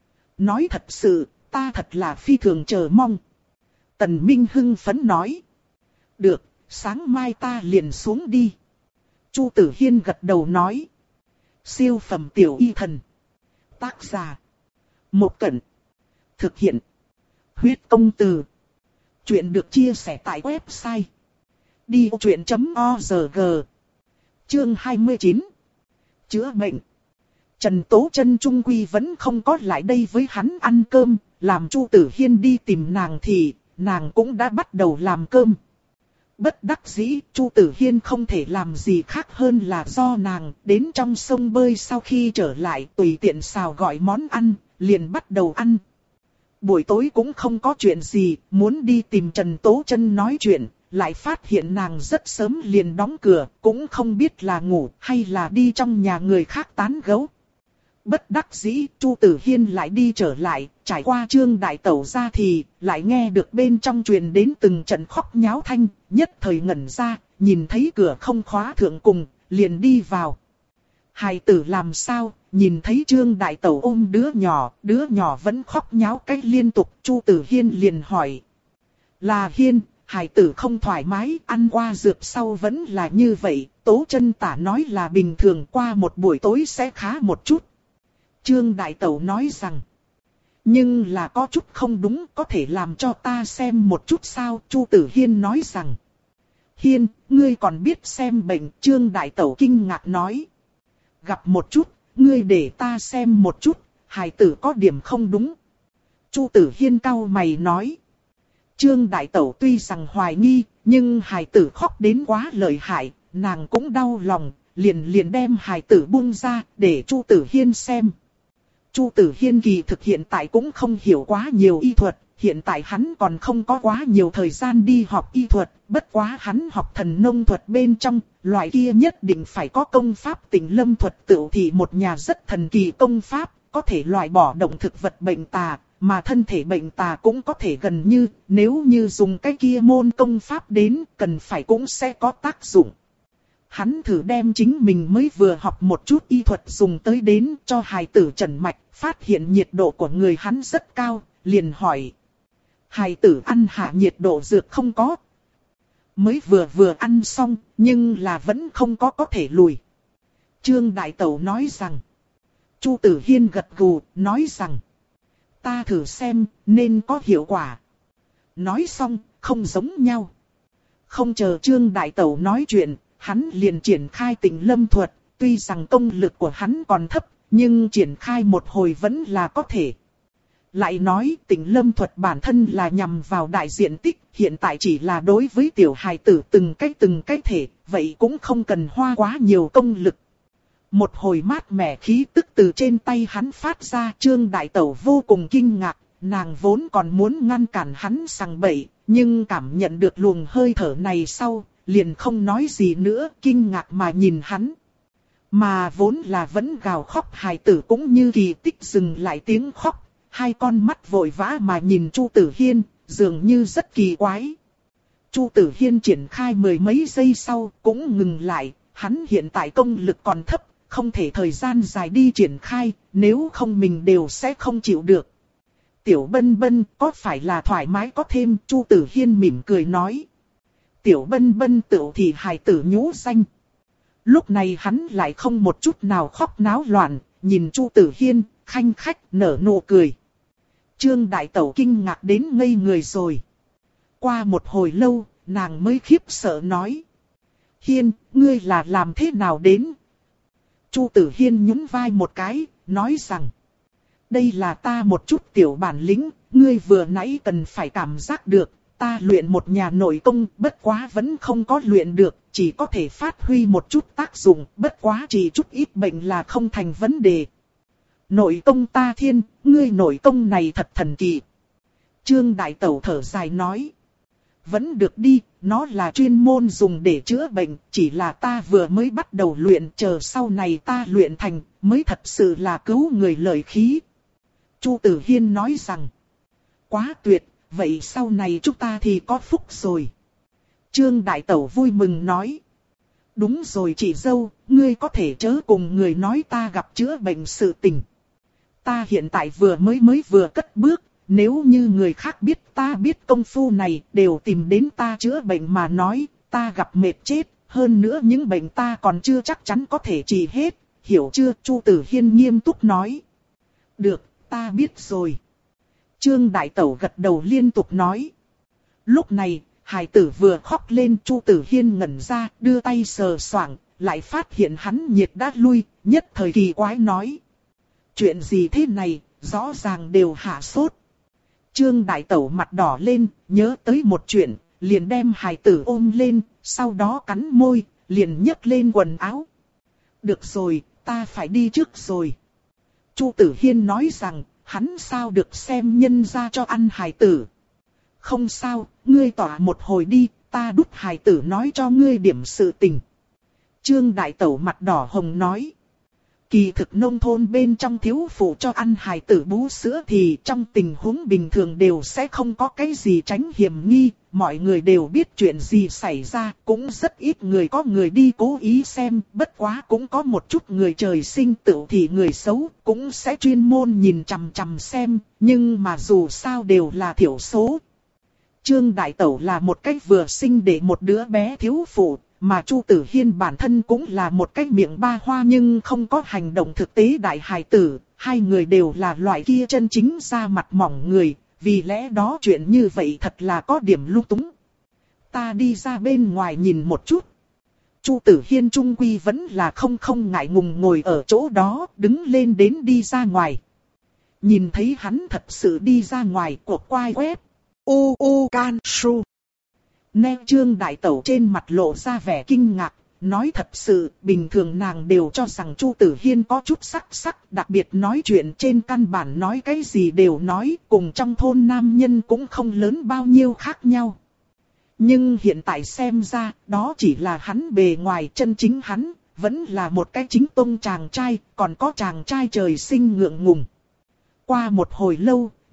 Nói thật sự, ta thật là phi thường chờ mong. Tần Minh hưng phấn nói. Được, sáng mai ta liền xuống đi. Chu Tử Hiên gật đầu nói. Siêu phẩm tiểu y thần. Tác giả. Một Cẩn. Thực hiện. Huyết công từ. Chuyện được chia sẻ tại website. đi ô chuyện chấm org. Chương hai mươi chín. Chữa bệnh. Trần Tố Chân trung quy vẫn không có lại đây với hắn ăn cơm, làm Chu Tử Hiên đi tìm nàng thì, nàng cũng đã bắt đầu làm cơm. Bất đắc dĩ, Chu Tử Hiên không thể làm gì khác hơn là do nàng đến trong sông bơi sau khi trở lại tùy tiện xào gọi món ăn, liền bắt đầu ăn. Buổi tối cũng không có chuyện gì, muốn đi tìm Trần Tố Chân nói chuyện, lại phát hiện nàng rất sớm liền đóng cửa, cũng không biết là ngủ hay là đi trong nhà người khác tán gẫu. Bất đắc dĩ, Chu Tử Hiên lại đi trở lại, trải qua Trương Đại Tẩu ra thì, lại nghe được bên trong truyền đến từng trận khóc nháo thanh, nhất thời ngẩn ra, nhìn thấy cửa không khóa thượng cùng, liền đi vào. Hài tử làm sao, nhìn thấy Trương Đại Tẩu ôm đứa nhỏ, đứa nhỏ vẫn khóc nháo cách liên tục, Chu Tử Hiên liền hỏi. Là Hiên, hài tử không thoải mái, ăn qua dược sau vẫn là như vậy, Tố Chân Tả nói là bình thường, qua một buổi tối sẽ khá một chút. Trương Đại Tẩu nói rằng, nhưng là có chút không đúng, có thể làm cho ta xem một chút sao? Chu Tử Hiên nói rằng, Hiên, ngươi còn biết xem bệnh? Trương Đại Tẩu kinh ngạc nói, gặp một chút, ngươi để ta xem một chút, hài tử có điểm không đúng. Chu Tử Hiên cau mày nói, Trương Đại Tẩu tuy rằng hoài nghi, nhưng hài tử khóc đến quá lợi hại, nàng cũng đau lòng, liền liền đem hài tử buông ra, để Chu Tử Hiên xem. Chu Tử Hiên kỳ thực hiện tại cũng không hiểu quá nhiều y thuật, hiện tại hắn còn không có quá nhiều thời gian đi học y thuật, bất quá hắn học thần nông thuật bên trong, loại kia nhất định phải có công pháp Tịnh Lâm thuật tựu thì một nhà rất thần kỳ công pháp, có thể loại bỏ động thực vật bệnh tà, mà thân thể bệnh tà cũng có thể gần như, nếu như dùng cái kia môn công pháp đến, cần phải cũng sẽ có tác dụng. Hắn thử đem chính mình mới vừa học một chút y thuật dùng tới đến cho hài tử trần mạch, phát hiện nhiệt độ của người hắn rất cao, liền hỏi. Hài tử ăn hạ nhiệt độ dược không có. Mới vừa vừa ăn xong, nhưng là vẫn không có có thể lùi. Trương Đại Tẩu nói rằng. Chu Tử Hiên gật gù, nói rằng. Ta thử xem, nên có hiệu quả. Nói xong, không giống nhau. Không chờ Trương Đại Tẩu nói chuyện, hắn liền triển khai Tịnh Lâm thuật. Tuy rằng công lực của hắn còn thấp, nhưng triển khai một hồi vẫn là có thể. Lại nói Tịnh Lâm thuật bản thân là nhằm vào đại diện tích, hiện tại chỉ là đối với tiểu hài tử từng cái từng cái thể, vậy cũng không cần hoa quá nhiều công lực. Một hồi mát mẻ khí tức từ trên tay hắn phát ra, Trương Đại Tẩu vô cùng kinh ngạc, nàng vốn còn muốn ngăn cản hắn sằng bậy, nhưng cảm nhận được luồng hơi thở này sau, liền không nói gì nữa, kinh ngạc mà nhìn hắn. Mà vốn là vẫn gào khóc hài tử cũng như kỳ tích dừng lại tiếng khóc, hai con mắt vội vã mà nhìn Chu Tử Hiên, dường như rất kỳ quái. Chu Tử Hiên triển khai mười mấy giây sau cũng ngừng lại, hắn hiện tại công lực còn thấp, không thể thời gian dài đi triển khai, nếu không mình đều sẽ không chịu được. Tiểu Bân Bân có phải là thoải mái có thêm, Chu Tử Hiên mỉm cười nói. Tiểu Bân Bân tựu thì hài tử nhũ danh. Lúc này hắn lại không một chút nào khóc náo loạn, nhìn Chu Tử Hiên, khanh khách nở nụ cười. Trương Đại Tẩu kinh ngạc đến ngây người rồi. Qua một hồi lâu, nàng mới khiếp sợ nói. Hiên, ngươi là làm thế nào đến? Chu Tử Hiên nhún vai một cái, nói rằng. Đây là ta một chút tiểu bản lĩnh, ngươi vừa nãy cần phải cảm giác được. Ta luyện một nhà nội công, bất quá vẫn không có luyện được, chỉ có thể phát huy một chút tác dụng, bất quá chỉ chút ít bệnh là không thành vấn đề. Nội công ta thiên, ngươi nội công này thật thần kỳ. Trương Đại Tẩu thở dài nói. Vẫn được đi, nó là chuyên môn dùng để chữa bệnh, chỉ là ta vừa mới bắt đầu luyện, chờ sau này ta luyện thành, mới thật sự là cứu người lợi khí. Chu Tử Hiên nói rằng. Quá tuyệt, vậy sau này chúng ta thì có phúc rồi. Trương Đại Tẩu vui mừng nói. Đúng rồi chị dâu, ngươi có thể chớ cùng người nói ta gặp chữa bệnh sự tình. Ta hiện tại vừa mới mới vừa cất bước, nếu như người khác biết ta biết công phu này đều tìm đến ta chữa bệnh mà nói, ta gặp mệt chết, hơn nữa những bệnh ta còn chưa chắc chắn có thể trị hết, hiểu chưa? Chu Tử Hiên nghiêm túc nói. Được, ta biết rồi. Trương Đại Tẩu gật đầu liên tục nói. Lúc này, hài tử vừa khóc lên, Chu Tử Hiên ngẩn ra, đưa tay sờ soạng, lại phát hiện hắn nhiệt đã lui, nhất thời kỳ quái nói. Chuyện gì thế này, rõ ràng đều hạ sốt. Trương Đại Tẩu mặt đỏ lên, nhớ tới một chuyện, liền đem hài tử ôm lên, sau đó cắn môi, liền nhấc lên quần áo. Được rồi, ta phải đi trước rồi. Chu Tử Hiên nói rằng, hắn sao được xem nhân ra cho ăn hài tử. Không sao, ngươi tỏa một hồi đi, ta đút hài tử nói cho ngươi điểm sự tình. Trương Đại Tẩu mặt đỏ hồng nói. Kỳ thực nông thôn bên trong thiếu phụ cho ăn hài tử bú sữa thì trong tình huống bình thường đều sẽ không có cái gì tránh hiểm nghi. Mọi người đều biết chuyện gì xảy ra, cũng rất ít người có người đi cố ý xem. Bất quá cũng có một chút người trời sinh tựu thì người xấu cũng sẽ chuyên môn nhìn chằm chằm xem. Nhưng mà dù sao đều là thiểu số. Trương Đại Tẩu là một cách vừa sinh để một đứa bé thiếu phụ. Mà Chu Tử Hiên bản thân cũng là một cái miệng ba hoa nhưng không có hành động thực tế đại hài tử, hai người đều là loại kia chân chính ra mặt mỏng người, vì lẽ đó chuyện như vậy thật là có điểm lung túng. Ta đi ra bên ngoài nhìn một chút. Chu Tử Hiên trung quy vẫn là không không ngại ngùng ngồi ở chỗ đó, đứng lên đến đi ra ngoài. Nhìn thấy hắn thật sự đi ra ngoài, cuộc quay web. U U Can Su. Nè Trương Đại Tẩu trên mặt lộ ra vẻ kinh ngạc, nói thật sự, bình thường nàng đều cho rằng Chu Tử Hiên có chút sắc sắc, đặc biệt nói chuyện trên căn bản nói cái gì đều nói, cùng trong thôn nam nhân cũng không lớn bao nhiêu khác nhau. Nhưng hiện tại xem ra, đó chỉ là hắn bề ngoài, chân chính hắn, vẫn là một cái chính tông chàng trai, còn có chàng trai trời sinh ngượng ngùng. Qua một hồi lâu,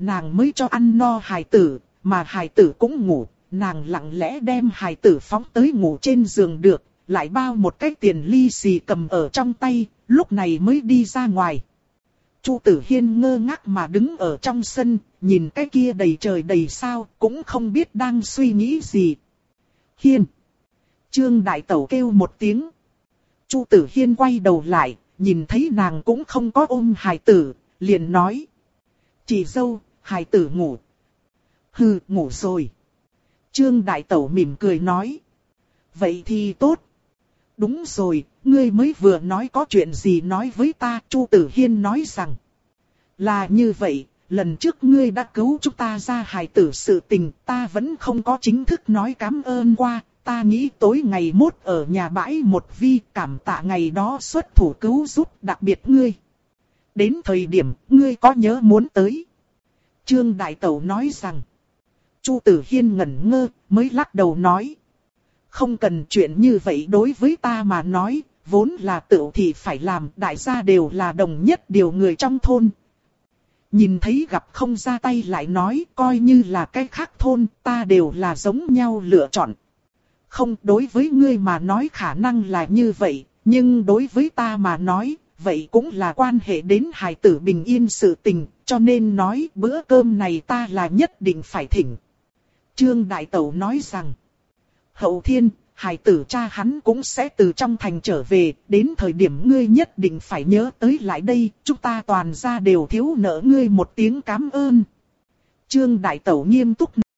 nàng mới cho ăn no hài tử, mà hài tử cũng ngủ, nàng lặng lẽ đem hài tử phóng tới ngủ trên giường được, lại bao một cái tiền ly xì cầm ở trong tay, lúc này mới đi ra ngoài. Chu Tử Hiên ngơ ngác mà đứng ở trong sân, nhìn cái kia đầy trời đầy sao, cũng không biết đang suy nghĩ gì. Hiên! Trương Đại Tẩu kêu một tiếng. Chu Tử Hiên quay đầu lại, nhìn thấy nàng cũng không có ôm hài tử, liền nói. Chị dâu, hài tử ngủ. Hừ, ngủ rồi. Trương Đại Tẩu mỉm cười nói. Vậy thì tốt. Đúng rồi, ngươi mới vừa nói có chuyện gì nói với ta. Chu Tử Hiên nói rằng. Là như vậy, lần trước ngươi đã cứu chúng ta ra hài tử sự tình, ta vẫn không có chính thức nói cảm ơn qua. Ta nghĩ tối ngày mốt ở nhà bãi một vi, cảm tạ ngày đó xuất thủ cứu giúp đặc biệt ngươi. Đến thời điểm ngươi có nhớ muốn tới. Trương Đại Tẩu nói rằng. Chu Tử Hiên ngẩn ngơ, mới lắc đầu nói. Không cần chuyện như vậy đối với ta mà nói, vốn là tự thì phải làm, đại gia đều là đồng nhất điều người trong thôn. Nhìn thấy gặp không ra tay lại nói, coi như là cái khác thôn, ta đều là giống nhau lựa chọn. Không, đối với ngươi mà nói khả năng là như vậy, nhưng đối với ta mà nói, vậy cũng là quan hệ đến hài tử bình yên sự tình, cho nên nói bữa cơm này ta là nhất định phải thỉnh. Trương Đại Tẩu nói rằng, Hậu Thiên, hài tử cha hắn cũng sẽ từ trong thành trở về, đến thời điểm ngươi nhất định phải nhớ tới lại đây, chúng ta toàn gia đều thiếu nợ ngươi một tiếng cảm ơn. Trương Đại Tẩu nghiêm túc